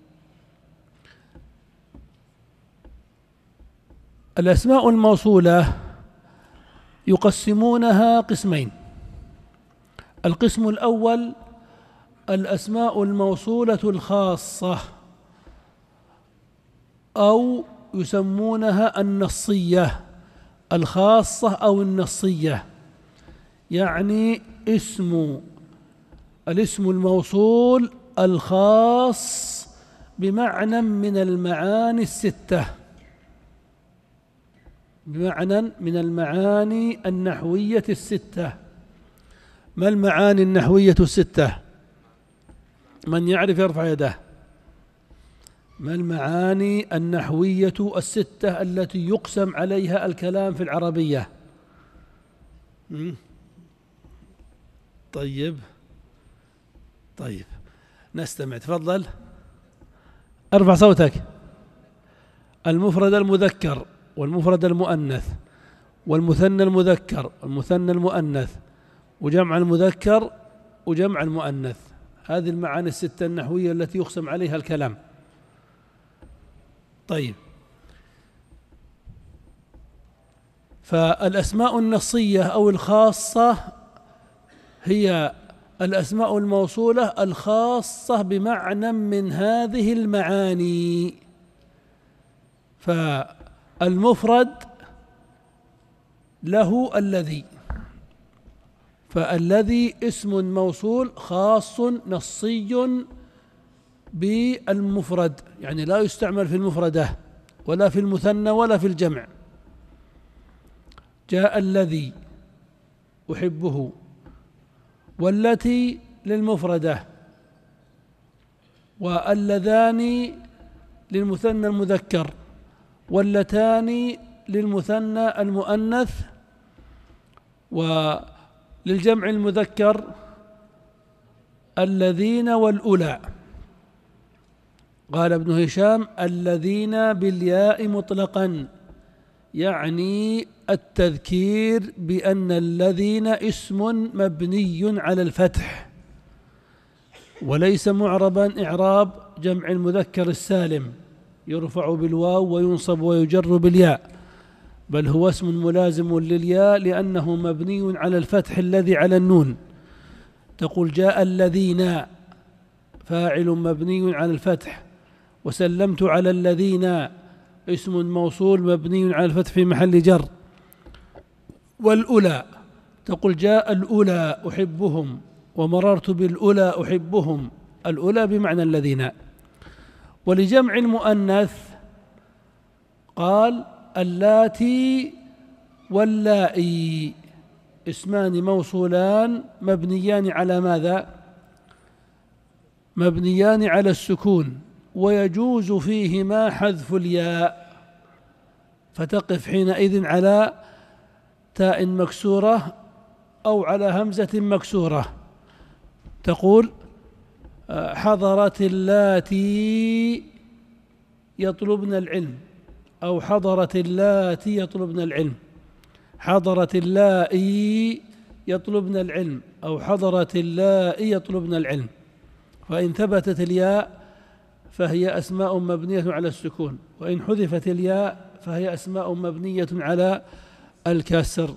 الأسماء الموصولة يقسمونها قسمين. القسم الأول الأسماء الموصولة الخاصة، أو يسمونها النصية، الخاصة أو النصية، يعني الاسم الموصول الخاص بمعنى من المعاني الستة، بمعنى من المعاني النحوية الستة. ما المعاني النحوية الستة؟ من يعرف يرفع يده. ما المعاني النحوية الستة التي يقسم عليها الكلام في العربية؟ طيب نستمع، تفضل، ارفع صوتك. المفرد المذكر والمفرد المؤنث والمثنى المذكر والمثنى المؤنث وجمع المذكر وجمع المؤنث، هذه المعاني الستة النحوية التي يقسم عليها الكلام. طيب، فالأسماء النصية أو الخاصة هي الأسماء الموصولة الخاصة بمعنى من هذه المعاني. فالمفرد له الذي، فالذي اسم موصول خاص نصي بالمفرد، يعني لا يستعمل في المفردة ولا في المثنى ولا في الجمع. جاء الذي أحبه، والتي للمفردة، واللذان للمثنى المذكر، واللتان للمثنى المؤنث، وللجمع المذكر الذين والأولى. قال ابن هشام: الذين بالياء مطلقا، يعني التذكير بأن الذين اسم مبني على الفتح وليس معربا إعراب جمع المذكر السالم يرفع بالواو وينصب ويجر بالياء، بل هو اسم ملازم للياء لأنه مبني على الفتح الذي على النون. تقول جاء الذين، فاعل مبني على الفتح، وسلمت على الذين اسم موصول مبني على الفتح في محل جر. والأولى، تقول جاء الأولى أحبهم، ومررت بالأولى أحبهم، الأولى بمعنى الذين. ولجمع المؤنث قال اللاتي واللائي، اسمان موصولان مبنيان على ماذا؟ مبنيان على السكون، ويجوز فيهما حذف الياء، فتقف حينئذ على تاء مكسورة أو على همزة مكسورة. تقول حضرت اللاتي يطلبن العلم، أو حضرت اللاتي يطلبن العلم، حضرت اللائي يطلبن العلم، أو حضرت اللائي يطلبن العلم. فإن ثبتت الياء فهي أسماء مبنية على السكون، وإن حذفت الياء فهي أسماء مبنية على الكسر.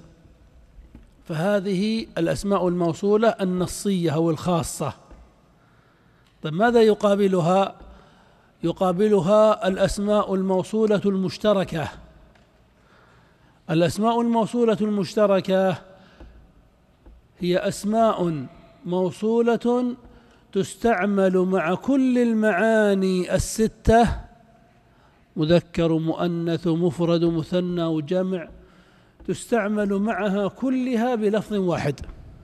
فهذه الأسماء الموصولة النصية أو الخاصة. طيب، ماذا يقابلها؟ يقابلها الأسماء الموصولة المشتركة. الأسماء الموصولة المشتركة هي أسماء موصولة تستعمل مع كل المعاني الستة، مذكر ومؤنث ومفرد ومثنى وجمع، تستعمل معها كلها بلفظ واحد.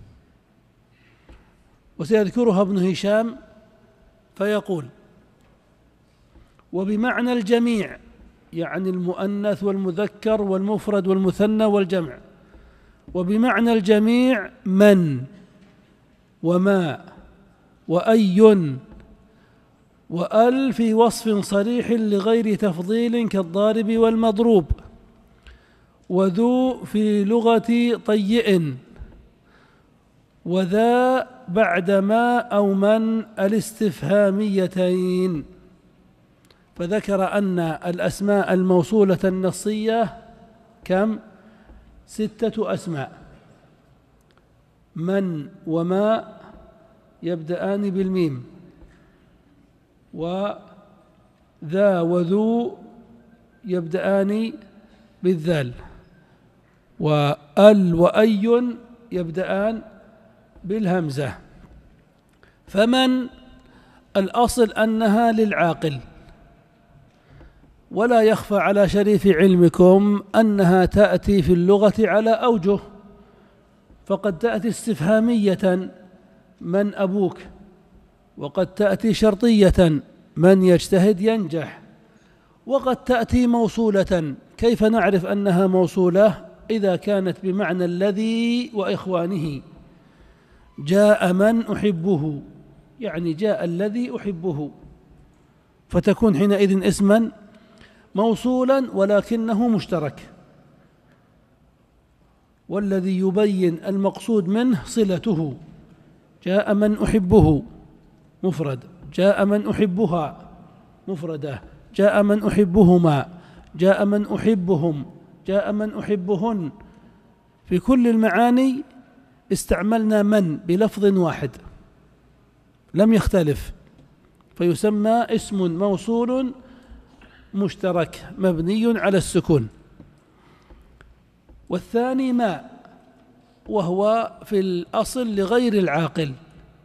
وسيذكرها ابن هشام فيقول: وبمعنى الجميع، يعني المؤنث والمذكر والمفرد والمثنى والجمع. وبمعنى الجميع من وما وأي وأل في وصف صريح لغير تفضيل كالضارب والمضروب، وذو في لغة طيء، وذا بعد ما أو من الاستفهاميتين. فذكر أن الأسماء الموصولة النصية كم؟ 6 أسماء. من وما يبدأان بالميم، وذا وذو يبدأان بالذال، وأل وأي يبدأان بالهمزة. فمن الأصل أنها للعاقل، ولا يخفى على شريف علمكم أنها تأتي في اللغة على أوجه، فقد تأتي استفهامية من أبوك، وقد تأتي شرطية من يجتهد ينجح. وقد تأتي موصولة، كيف نعرف أنها موصولة؟ إذا كانت بمعنى الذي وإخوانه. جاء من أحبه، يعني جاء الذي أحبه، فتكون حينئذ اسما موصولا ولكنه مشترك، والذي يبين المقصود منه صلته. جاء من أحبه مفرد، جاء من أحبها مفردة، جاء من أحبهما، جاء من أحبهم، جاء من أحبهن. في كل المعاني استعملنا من بلفظ واحد لم يختلف، فيسمى اسم موصول مشترك مبني على السكون. والثاني ما، وهو في الأصل لغير العاقل.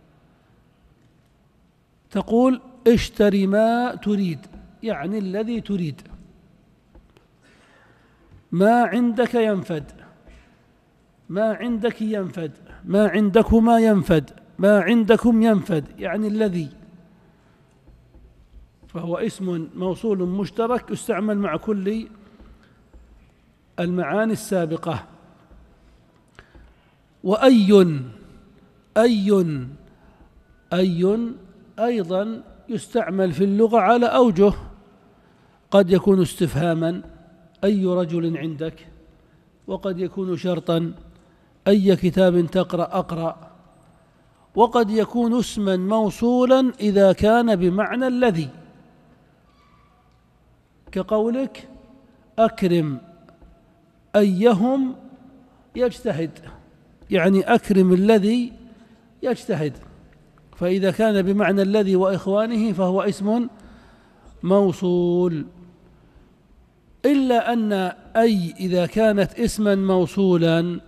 تقول اشتري ما تريد، يعني الذي تريد. ما عندك ينفد، ما عندك ينفد، ما عندكما ينفد، ما عندكم ينفد، يعني الذي. فهو اسم موصول مشترك يستعمل مع كل المعاني السابقة. وأي، أي أيضا يستعمل في اللغة على أوجه، قد يكون استفهاما، أي رجل عندك، وقد يكون شرطا، أي كتاب تقرأ أقرأ، وقد يكون اسما موصولا إذا كان بمعنى الذي، كقولك أكرم أيهم يجتهد، يعني أكرم الذي يجتهد. فإذا كان بمعنى الذي وإخوانه فهو اسم موصول. إلا أن أي إذا كانت اسما موصولا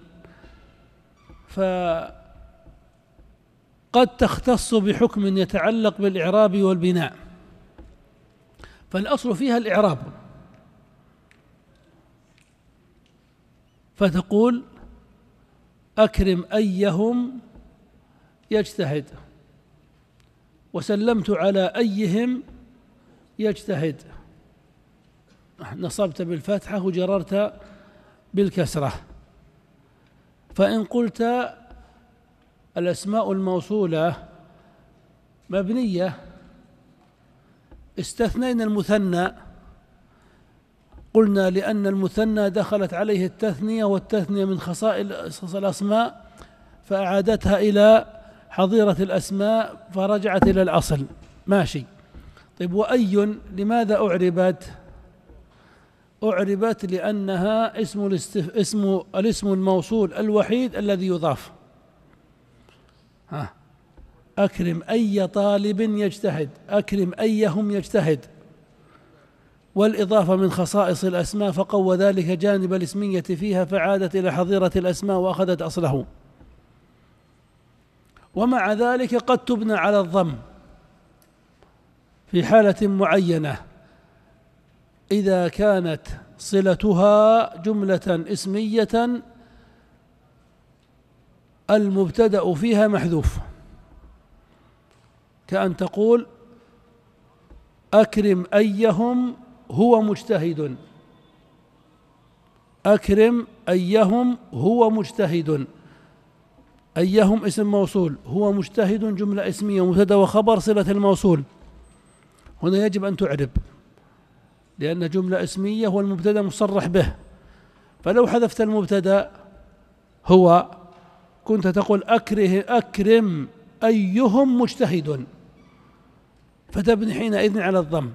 فقد تختص بحكم يتعلق بالإعراب والبناء، فالأصل فيها الإعراب، فتقول أكرم أيهم يجتهد، وسلمت على أيهم يجتهد، نصبت بالفتحة وجررت بالكسرة. فإن قلت الأسماء الموصولة مبنية، استثنينا المثنى، قلنا لأن المثنى دخلت عليه التثنية، والتثنية من خصائص الأسماء، فأعادتها إلى حظيرة الأسماء فرجعت إلى الأصل. ماشي. طيب وأي لماذا أعربت؟ أعربت لأنها الاسم الموصول الوحيد الذي يضاف. أكرم أي طالب يجتهد، أكرم أيهم يجتهد، والإضافة من خصائص الأسماء، فقوى ذلك جانب الاسمية فيها فعادت إلى حظيرة الأسماء وأخذت أصله. ومع ذلك قد تبنى على الضم في حالة معينة، إذا كانت صلتها جملة اسمية المبتدأ فيها محذوف، كأن تقول أكرم أيهم هو مجتهد، أكرم أيهم هو مجتهد. أيهم اسم موصول، هو مجتهد جملة اسمية مبتدأ وخبر صلة الموصول. هنا يجب أن تعرب، لأن جملة اسمية والمبتدأ مصرح به، فلو حذفت المبتدأ هو كنت تقول أكرم أيهم مجتهد، فتبني حينئذ على الضم.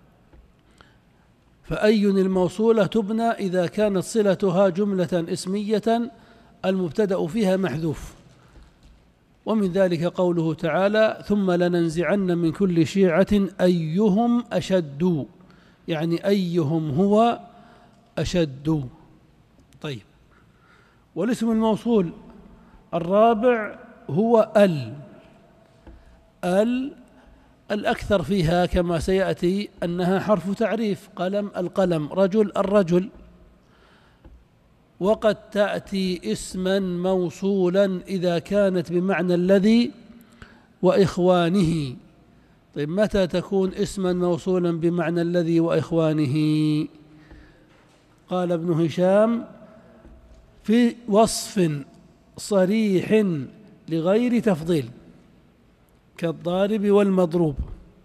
فأي الموصولة تبنى إذا كانت صلتها جملة اسمية المبتدأ فيها محذوف. ومن ذلك قوله تعالى ثم لننزعن من كل شيعة أيهم أشد، يعني أيهم هو أشد. طيب، والاسم الموصول الرابع هو الأكثر فيها كما سيأتي أنها حرف تعريف، قلم القلم، رجل الرجل. وقد تأتي اسما موصولا إذا كانت بمعنى الذي وإخوانه، طيب متى تكون اسما موصولا بمعنى الذي وإخوانه؟ قال ابن هشام: في وصف صريح لغير تفضيل كالضارب والمضروب.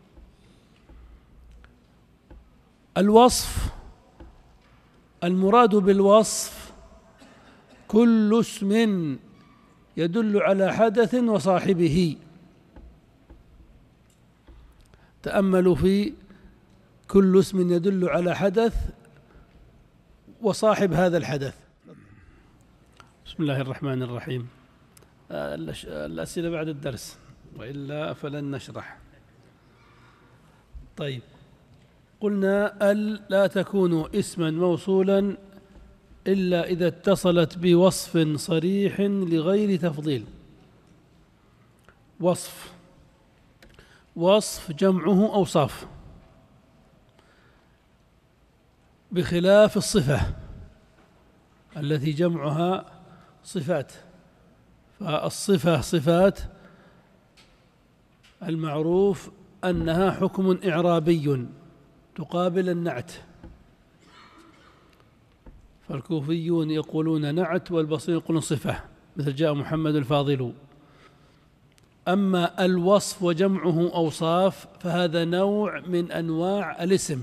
الوصف، المراد بالوصف كل اسم يدل على حدث وصاحبه. تأملوا في كل اسم يدل على حدث وصاحب هذا الحدث. بسم الله الرحمن الرحيم. الأسئلة بعد الدرس، وإلا فلن نشرح. طيب، قلنا ال لا تكون اسما موصولا إلا إذا اتصلت بوصف صريح لغير تفضيل. وصف جمعه أوصاف، بخلاف الصفة التي جمعها صفات. فالصفة صفات المعروف أنها حكم إعرابي تقابل النعت، فالكوفيون يقولون نعت والبصريون يقولون صفة، مثل جاء محمد الفاضل. أما الوصف وجمعه أوصاف فهذا نوع من أنواع الاسم،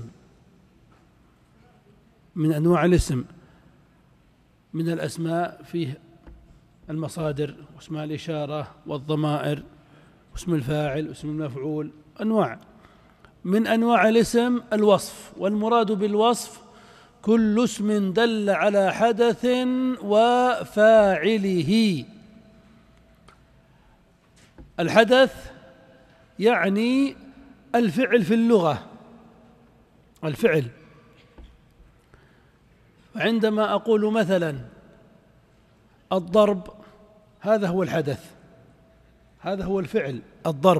من الأسماء فيه المصادر واسماء الإشارة والضمائر واسم الفاعل واسم المفعول، أنواع من أنواع الاسم الوصف. والمراد بالوصف كل اسم دل على حدث وفاعله. الحدث يعني الفعل في اللغة، الفعل. عندما أقول مثلا الضرب، هذا هو الحدث، هذا هو الفعل الضرب.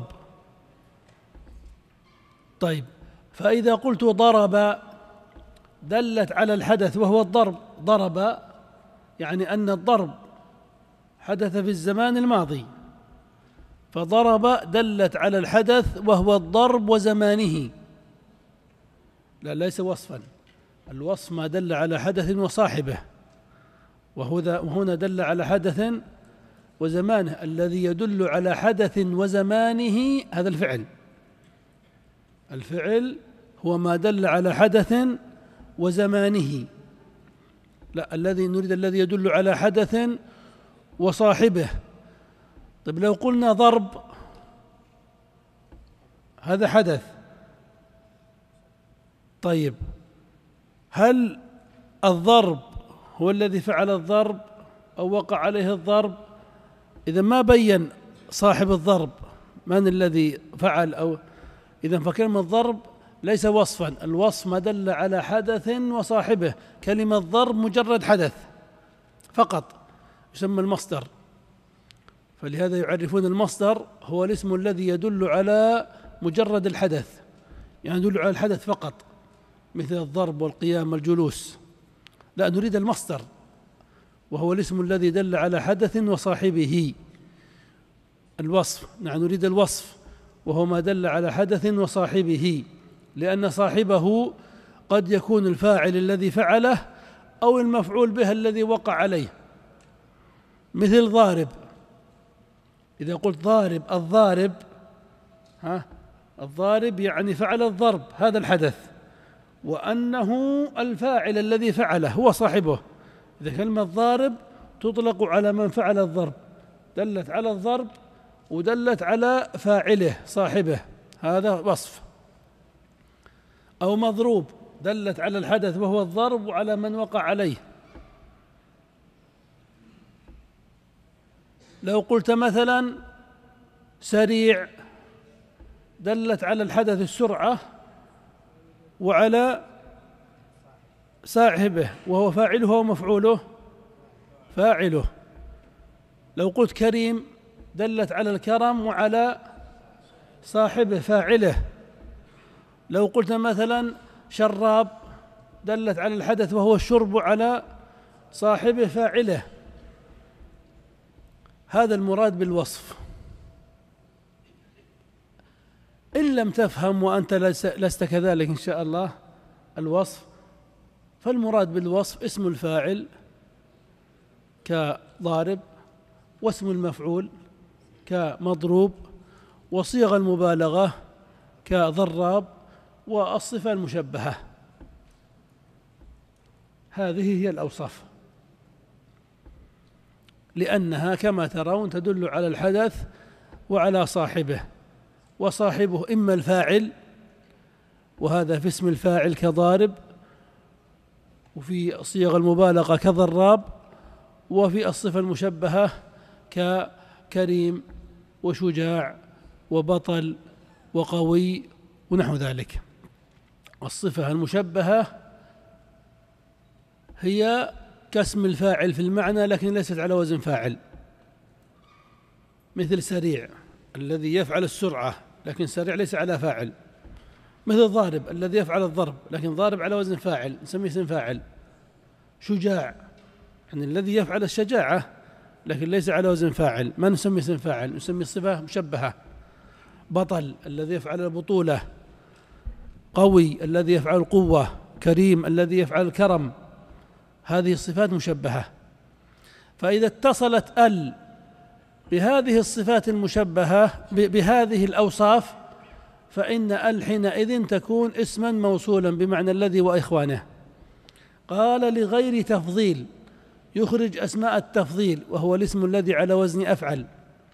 طيب، فإذا قلت ضرب دلت على الحدث وهو الضرب. ضرب يعني أن الضرب حدث في الزمان الماضي، فضرب دلت على الحدث وهو الضرب وزمانه. لا، ليس وصفا. الوصف ما دل على حدث وصاحبه، وهنا دل على حدث وزمانه. الذي يدل على حدث وزمانه هذا الفعل. الفعل هو ما دل على حدث وزمانه. لا، الذي نريد الذي يدل على حدث وصاحبه. طيب، لو قلنا ضرب، هذا حدث. طيب، هل الضرب هو الذي فعل الضرب أو وقع عليه الضرب؟ إذا ما بين صاحب الضرب من الذي فعل، أو إذا فكلمة ضرب ليس وصفا. الوصف ما دل على حدث وصاحبه. كلمة ضرب مجرد حدث فقط، يسمى المصدر. فلهذا يعرفون المصدر هو الاسم الذي يدل على مجرد الحدث، يعني يدل على الحدث فقط، مثل الضرب والقيام والجلوس. لا، نريد المصدر وهو الاسم الذي دل على حدث وصاحبه. الوصف، نعم، نريد الوصف وهو ما دل على حدث وصاحبه، لأن صاحبه قد يكون الفاعل الذي فعله أو المفعول به الذي وقع عليه. مثل ضارب، إذا قلت ضارب، الضارب يعني فعل الضرب، هذا الحدث، وأنه الفاعل الذي فعله هو صاحبه. إذا كلمة ضارب تطلق على من فعل الضرب، دلت على الضرب ودلت على فاعله صاحبه، هذا وصف. أو مضروب، دلت على الحدث وهو الضرب وعلى من وقع عليه. لو قلت مثلا سريع، دلت على الحدث السرعة وعلى صاحبه وهو فاعله ومفعوله فاعله. لو قلت كريم، دلت على الكرم وعلى صاحبه فاعله. لو قلت مثلا شراب، دلت على الحدث وهو الشرب وعلى صاحبه فاعله. هذا المراد بالوصف. إلا إن لم تفهم وأنت لست كذلك إن شاء الله الوصف، فالمراد بالوصف اسم الفاعل كضارب، واسم المفعول كمضروب، وصيغ المبالغة كضراب، والصفة المشبهة. هذه هي الأوصاف، لأنها كما ترون تدل على الحدث وعلى صاحبه، وصاحبه إما الفاعل، وهذا في اسم الفاعل كضارب، وفي صيغ المبالغة كضراب، وفي الصفة المشبهة ككريم وشجاع وبطل وقوي ونحو ذلك. الصفة المشبهة هي كاسم الفاعل في المعنى لكن ليست على وزن فاعل، مثل سريع الذي يفعل السرعة لكن سريع ليس على فاعل، مثل ضارب الذي يفعل الضرب لكن ضارب على وزن فاعل نسميه اسم فاعل. شجاع يعني الذي يفعل الشجاعة لكن ليس على وزن فاعل، ما نسميه اسم فاعل، نسميه صفة مشبهة. بطل الذي يفعل البطولة، قوي الذي يفعل القوة، كريم الذي يفعل الكرم، هذه الصفات مشبهة. فإذا اتصلت ال بهذه الصفات المشبهة بهذه الأوصاف، فإن ال حينئذ تكون اسما موصولا بمعنى الذي وإخوانه. قال لغير تفضيل، يخرج أسماء التفضيل وهو الاسم الذي على وزن أفعل،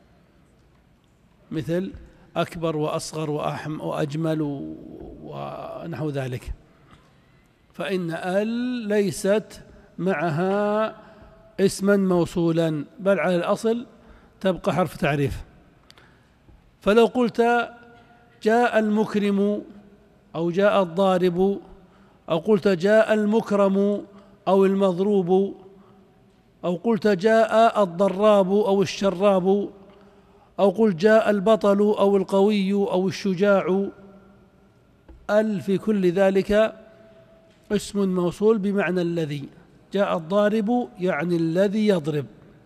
مثل أكبر وأصغر وأجمل ونحو ذلك، فإن ال ليست معها اسما موصولا بل على الأصل تبقى حرف تعريف. فلو قلت جاء المكرم أو جاء الضارب، أو قلت جاء المكرم أو المضروب، أو قلت جاء الضراب أو الشراب، أو قلت جاء البطل أو القوي أو الشجاع، ال في كل ذلك اسم موصول بمعنى الذي. جاء الضارب يعني الذي يضرب،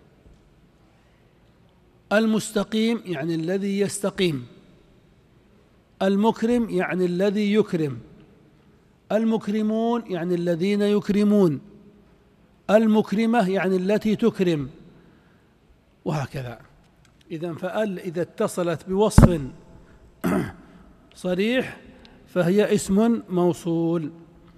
المستقيم يعني الذي يستقيم، المكرم يعني الذي يكرم، المكرمون يعني الذين يكرمون، المكرمة يعني التي تكرم، وهكذا. إذن فال إذا اتصلت بوصف صريح فهي اسم موصول.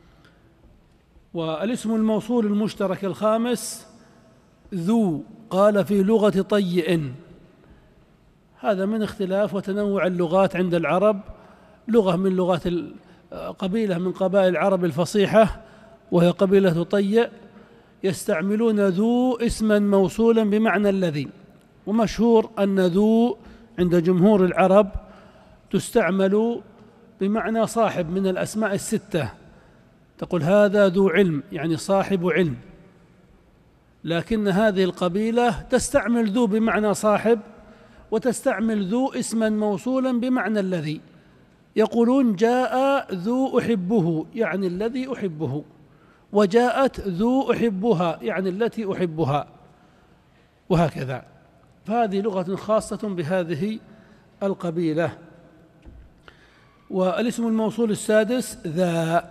والاسم الموصول المشترك الخامس ذو، قال في لغة طيء. هذا من اختلاف وتنوع اللغات عند العرب. لغة من لغات قبيلة من قبائل العرب الفصيحة وهي قبيلة طيء يستعملون ذو اسما موصولا بمعنى الذي، ومشهور أن ذو عند جمهور العرب تستعمل بمعنى صاحب من الأسماء الستة، تقول هذا ذو علم يعني صاحب علم، لكن هذه القبيلة تستعمل ذو بمعنى صاحب وتستعمل ذو اسما موصولا بمعنى الذي، يقولون جاء ذو أحبه يعني الذي أحبه، وجاءت ذو أحبها يعني التي أحبها، وهكذا. فهذه لغة خاصة بهذه القبيلة. والاسم الموصول السادس ذا،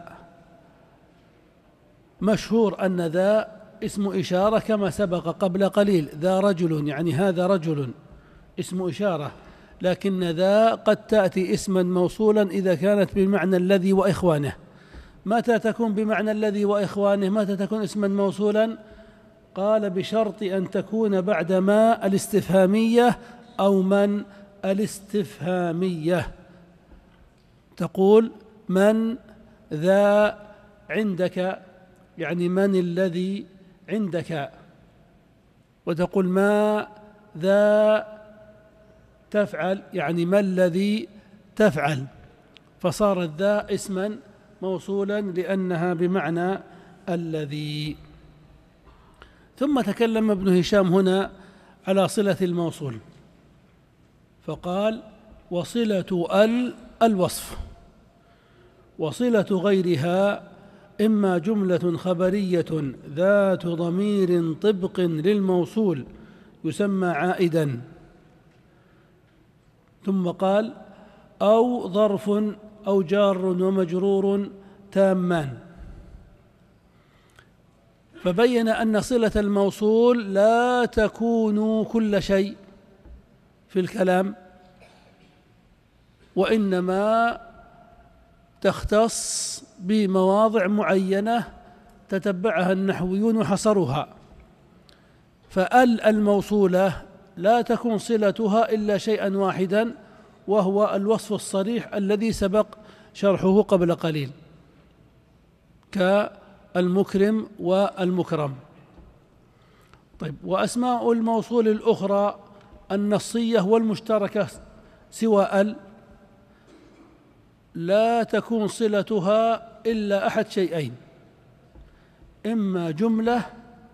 مشهور أن ذا اسم إشارة كما سبق قبل قليل، ذا رجل يعني هذا رجل اسم إشارة، لكن ذا قد تأتي اسما موصولا إذا كانت بمعنى الذي وإخوانه. متى تكون بمعنى الذي وإخوانه؟ متى تكون اسما موصولا؟ قال بشرط أن تكون بعد ما الاستفهامية أو من الاستفهامية. تقول من ذا عندك يعني من الذي عندك، وتقول ما ذا تفعل يعني ما الذي تفعل، فصارت ذا اسما موصولا لأنها بمعنى الذي. ثم تكلم ابن هشام هنا على صلة الموصول فقال وصلة الوصف، وصلة غيرها إما جملة خبرية ذات ضمير طبق للموصول يسمى عائدا. ثم قال أو ظرف أو جار ومجرور تامان. فبين أن صلة الموصول لا تكون كل شيء في الكلام، وإنما تختص بمواضع معينة تتبعها النحويون وحصروها. فال الموصولة لا تكون صلتها إلا شيئا واحدا، وهو الوصف الصريح الذي سبق شرحه قبل قليل، كالمكرم والمكرم. طيب، وأسماء الموصول الأخرى النصية والمشتركة سوى ال لا تكون صلتها إلا أحد شيئين: إما جملة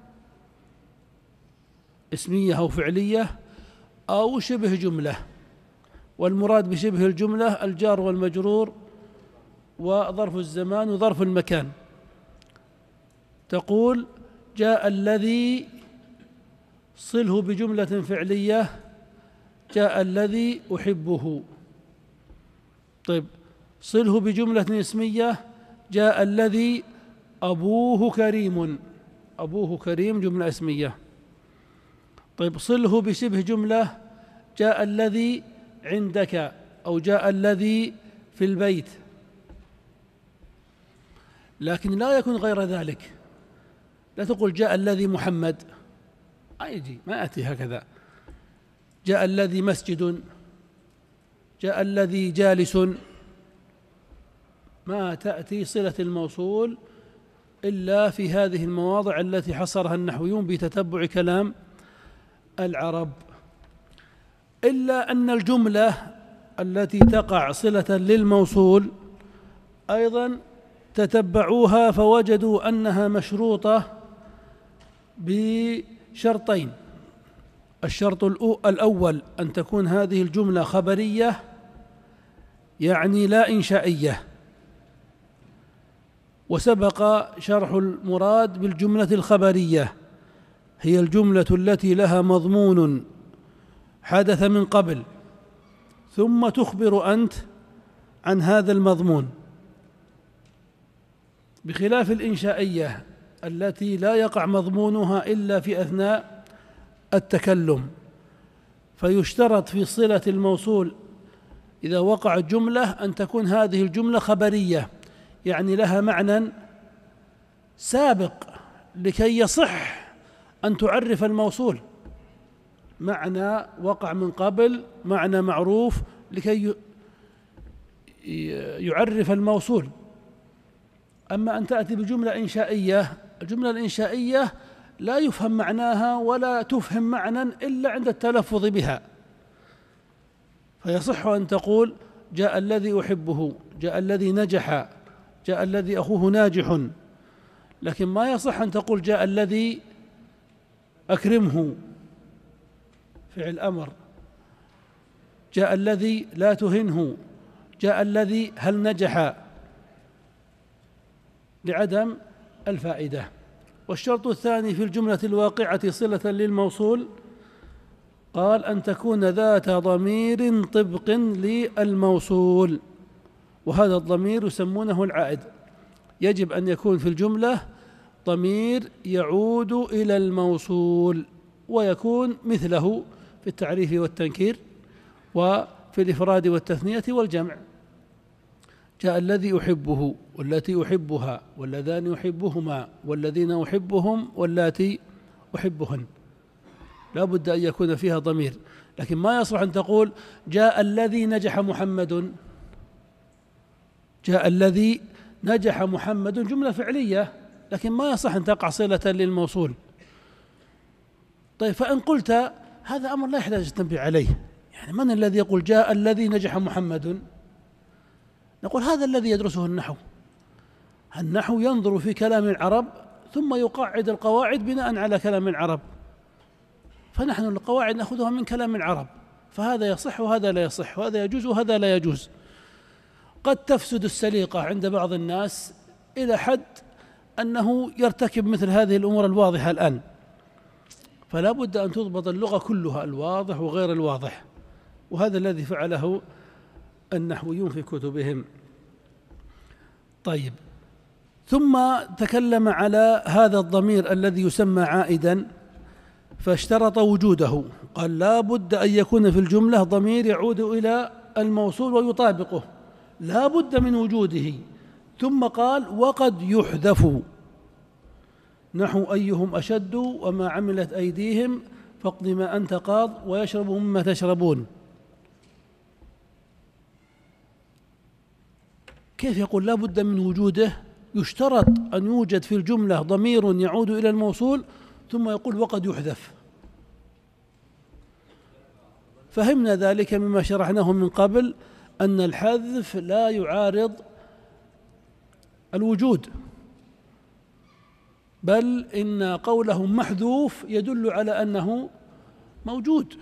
اسمية أو فعلية، أو شبه جملة. والمراد بشبه الجملة الجار والمجرور وظرف الزمان وظرف المكان. تقول: جاء الذي، صله بجملة فعلية: جاء الذي أحبه. طيب، صله بجملة اسمية: جاء الذي أبوه كريم. أبوه كريم جملة اسمية. طيب، صله بشبه جملة: جاء الذي عندك، أو جاء الذي في البيت. لكن لا يكون غير ذلك. لا تقول جاء الذي محمد، ما يجي، ما يأتي هكذا. جاء الذي مسجد، جاء الذي جالس، ما تأتي صلة الموصول إلا في هذه المواضع التي حصرها النحويون بتتبع كلام العرب. إلا أن الجملة التي تقع صلة للموصول أيضا تتبعوها فوجدوا أنها مشروطة بشرطين: الشرط الأول أن تكون هذه الجملة خبرية، يعني لا إنشائية، وسبق شرح المراد بالجملة الخبرية: هي الجملة التي لها مضمون حدث من قبل ثم تخبر أنت عن هذا المضمون، بخلاف الإنشائية التي لا يقع مضمونها إلا في أثناء التكلم. فيشترط في صلة الموصول إذا وقعت جملة أن تكون هذه الجملة خبرية، يعني لها معنى سابق لكي يصح أن تعرف الموصول، معنى وقع من قبل، معنى معروف لكي يعرف الموصول. أما أن تأتي بجملة إنشائية، الجملة الإنشائية لا يفهم معناها ولا تفهم معنى إلا عند التلفظ بها. فيصح أن تقول جاء الذي أحبه، جاء الذي نجح، جاء الذي أخوه ناجح، لكن ما يصح أن تقول جاء الذي أكرمه، فعل أمر، جاء الذي لا تهنه، جاء الذي هل نجح، لعدم الفائدة. والشرط الثاني في الجملة الواقعة صلة للموصول قال أن تكون ذات ضمير طبق للموصول، وهذا الضمير يسمونه العائد. يجب أن يكون في الجملة ضمير يعود إلى الموصول، ويكون مثله في التعريف والتنكير وفي الإفراد والتثنية والجمع: جاء الذي أحبه، والتي أحبها، واللذان أحبهما، والذين أحبهم، واللاتي أحبهن. لا بد أن يكون فيها ضمير. لكن ما يصلح أن تقول جاء الذي نجح محمد. جاء الذي نجح محمد جملة فعلية، لكن ما يصح أن تقع صلة للموصول. طيب، فإن قلت هذا أمر لا يحتاج التنبيه عليه، يعني من الذي يقول جاء الذي نجح محمد؟ نقول هذا الذي يدرسه النحو. النحو ينظر في كلام العرب ثم يقعد القواعد بناء على كلام العرب، فنحن القواعد نأخذها من كلام العرب، فهذا يصح وهذا لا يصح، وهذا يجوز وهذا لا يجوز. قد تفسد السليقة عند بعض الناس إلى حد أنه يرتكب مثل هذه الأمور الواضحة الآن، فلا بد أن تضبط اللغة كلها، الواضح وغير الواضح، وهذا الذي فعله النحويون في كتبهم. طيب، ثم تكلم على هذا الضمير الذي يسمى عائدا فاشترط وجوده، قال لا بد أن يكون في الجملة ضمير يعود إلى الموصول ويطابقه، لا بد من وجوده. ثم قال وقد يحذف، نحو أيهم أشد وما عملت أيديهم فاقض ما أنت قاض ويشرب مما تشربون. كيف يقول لا بد من وجوده؟ يشترط أن يوجد في الجملة ضمير يعود إلى الموصول ثم يقول وقد يحذف. فهمنا ذلك مما شرحناه من قبل أن الحذف لا يعارض الوجود، بل إن قوله محذوف يدل على أنه موجود،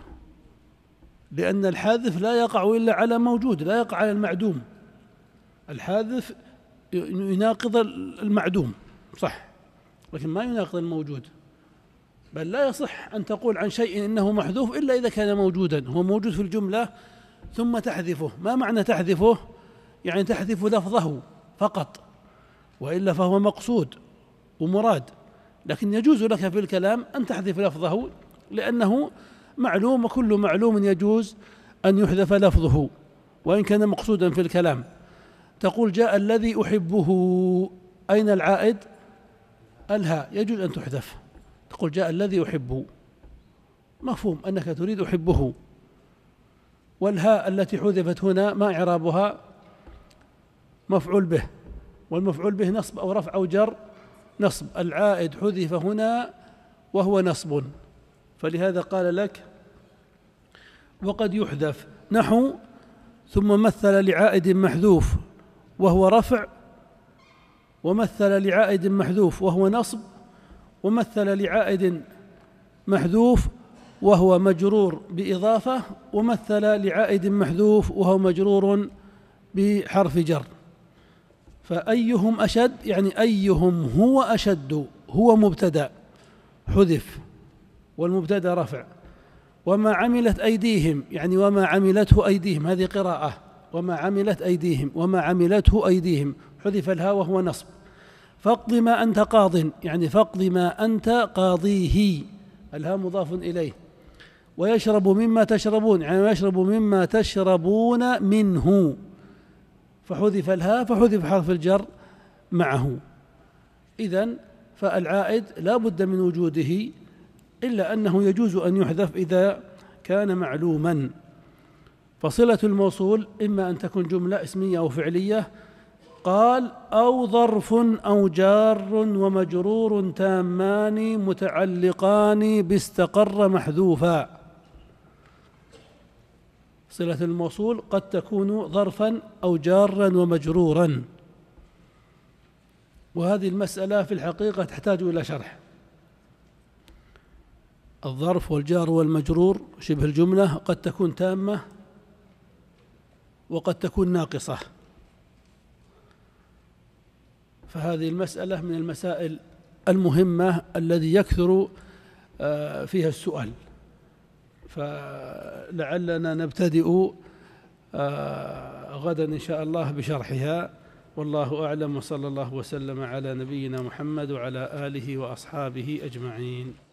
لأن الحذف لا يقع إلا على موجود، لا يقع على المعدوم. الحذف يناقض المعدوم صح، لكن ما يناقض الموجود. بل لا يصح أن تقول عن شيء إنه محذوف إلا إذا كان موجودا، هو موجود في الجملة ثم تحذفه. ما معنى تحذفه؟ يعني تحذف لفظه فقط، وإلا فهو مقصود ومراد. لكن يجوز لك في الكلام أن تحذف لفظه لأنه معلوم، وكل معلوم يجوز أن يحذف لفظه وإن كان مقصودا في الكلام. تقول جاء الذي أحبه، أين العائد؟ الهاء، يجوز أن تحذف. تقول جاء الذي أحبه، مفهوم أنك تريد أحبه. والهاء التي حذفت هنا ما إعرابها؟ مفعول به، والمفعول به نصب أو رفع أو جر؟ نصب. العائد حذف هنا وهو نصب، فلهذا قال لك وقد يحذف، نحو ثم مثل لعائد محذوف وهو رفع، ومثل لعائد محذوف وهو نصب، ومثل لعائد محذوف وهو مجرور بإضافة، ومثل لعائد محذوف وهو مجرور بحرف جر. فأيهم أشد يعني أيهم هو أشد، هو مبتدأ حذف والمبتدأ رفع. وما عملت أيديهم يعني وما عملته أيديهم، هذه قراءة، وما عملت أيديهم وما عملته أيديهم حذف الهاء وهو نصب. فاقض ما أنت قاض يعني فاقض ما أنت قاضيه، الهاء مضاف إليه. ويشرب مما تشربون يعني ويشرب مما تشربون منه، فحذف الهاء فحذف حرف الجر معه. إذن فالعائد لا بد من وجوده، إلا أنه يجوز أن يحذف إذا كان معلوما. فصلة الموصول إما أن تكون جملة اسمية أو فعلية، قال أو ظرف أو جار ومجرور تامان متعلقان باستقر محذوفا. صلة الموصول قد تكون ظرفا أو جارا ومجرورا، وهذه المسألة في الحقيقة تحتاج إلى شرح. الظرف والجار والمجرور شبه الجملة قد تكون تامة وقد تكون ناقصة، فهذه المسألة من المسائل المهمة الذي يكثر فيها السؤال، فلعلنا نبتدئ غدا إن شاء الله بشرحها. والله أعلم، وصلى الله وسلم على نبينا محمد وعلى آله وأصحابه أجمعين.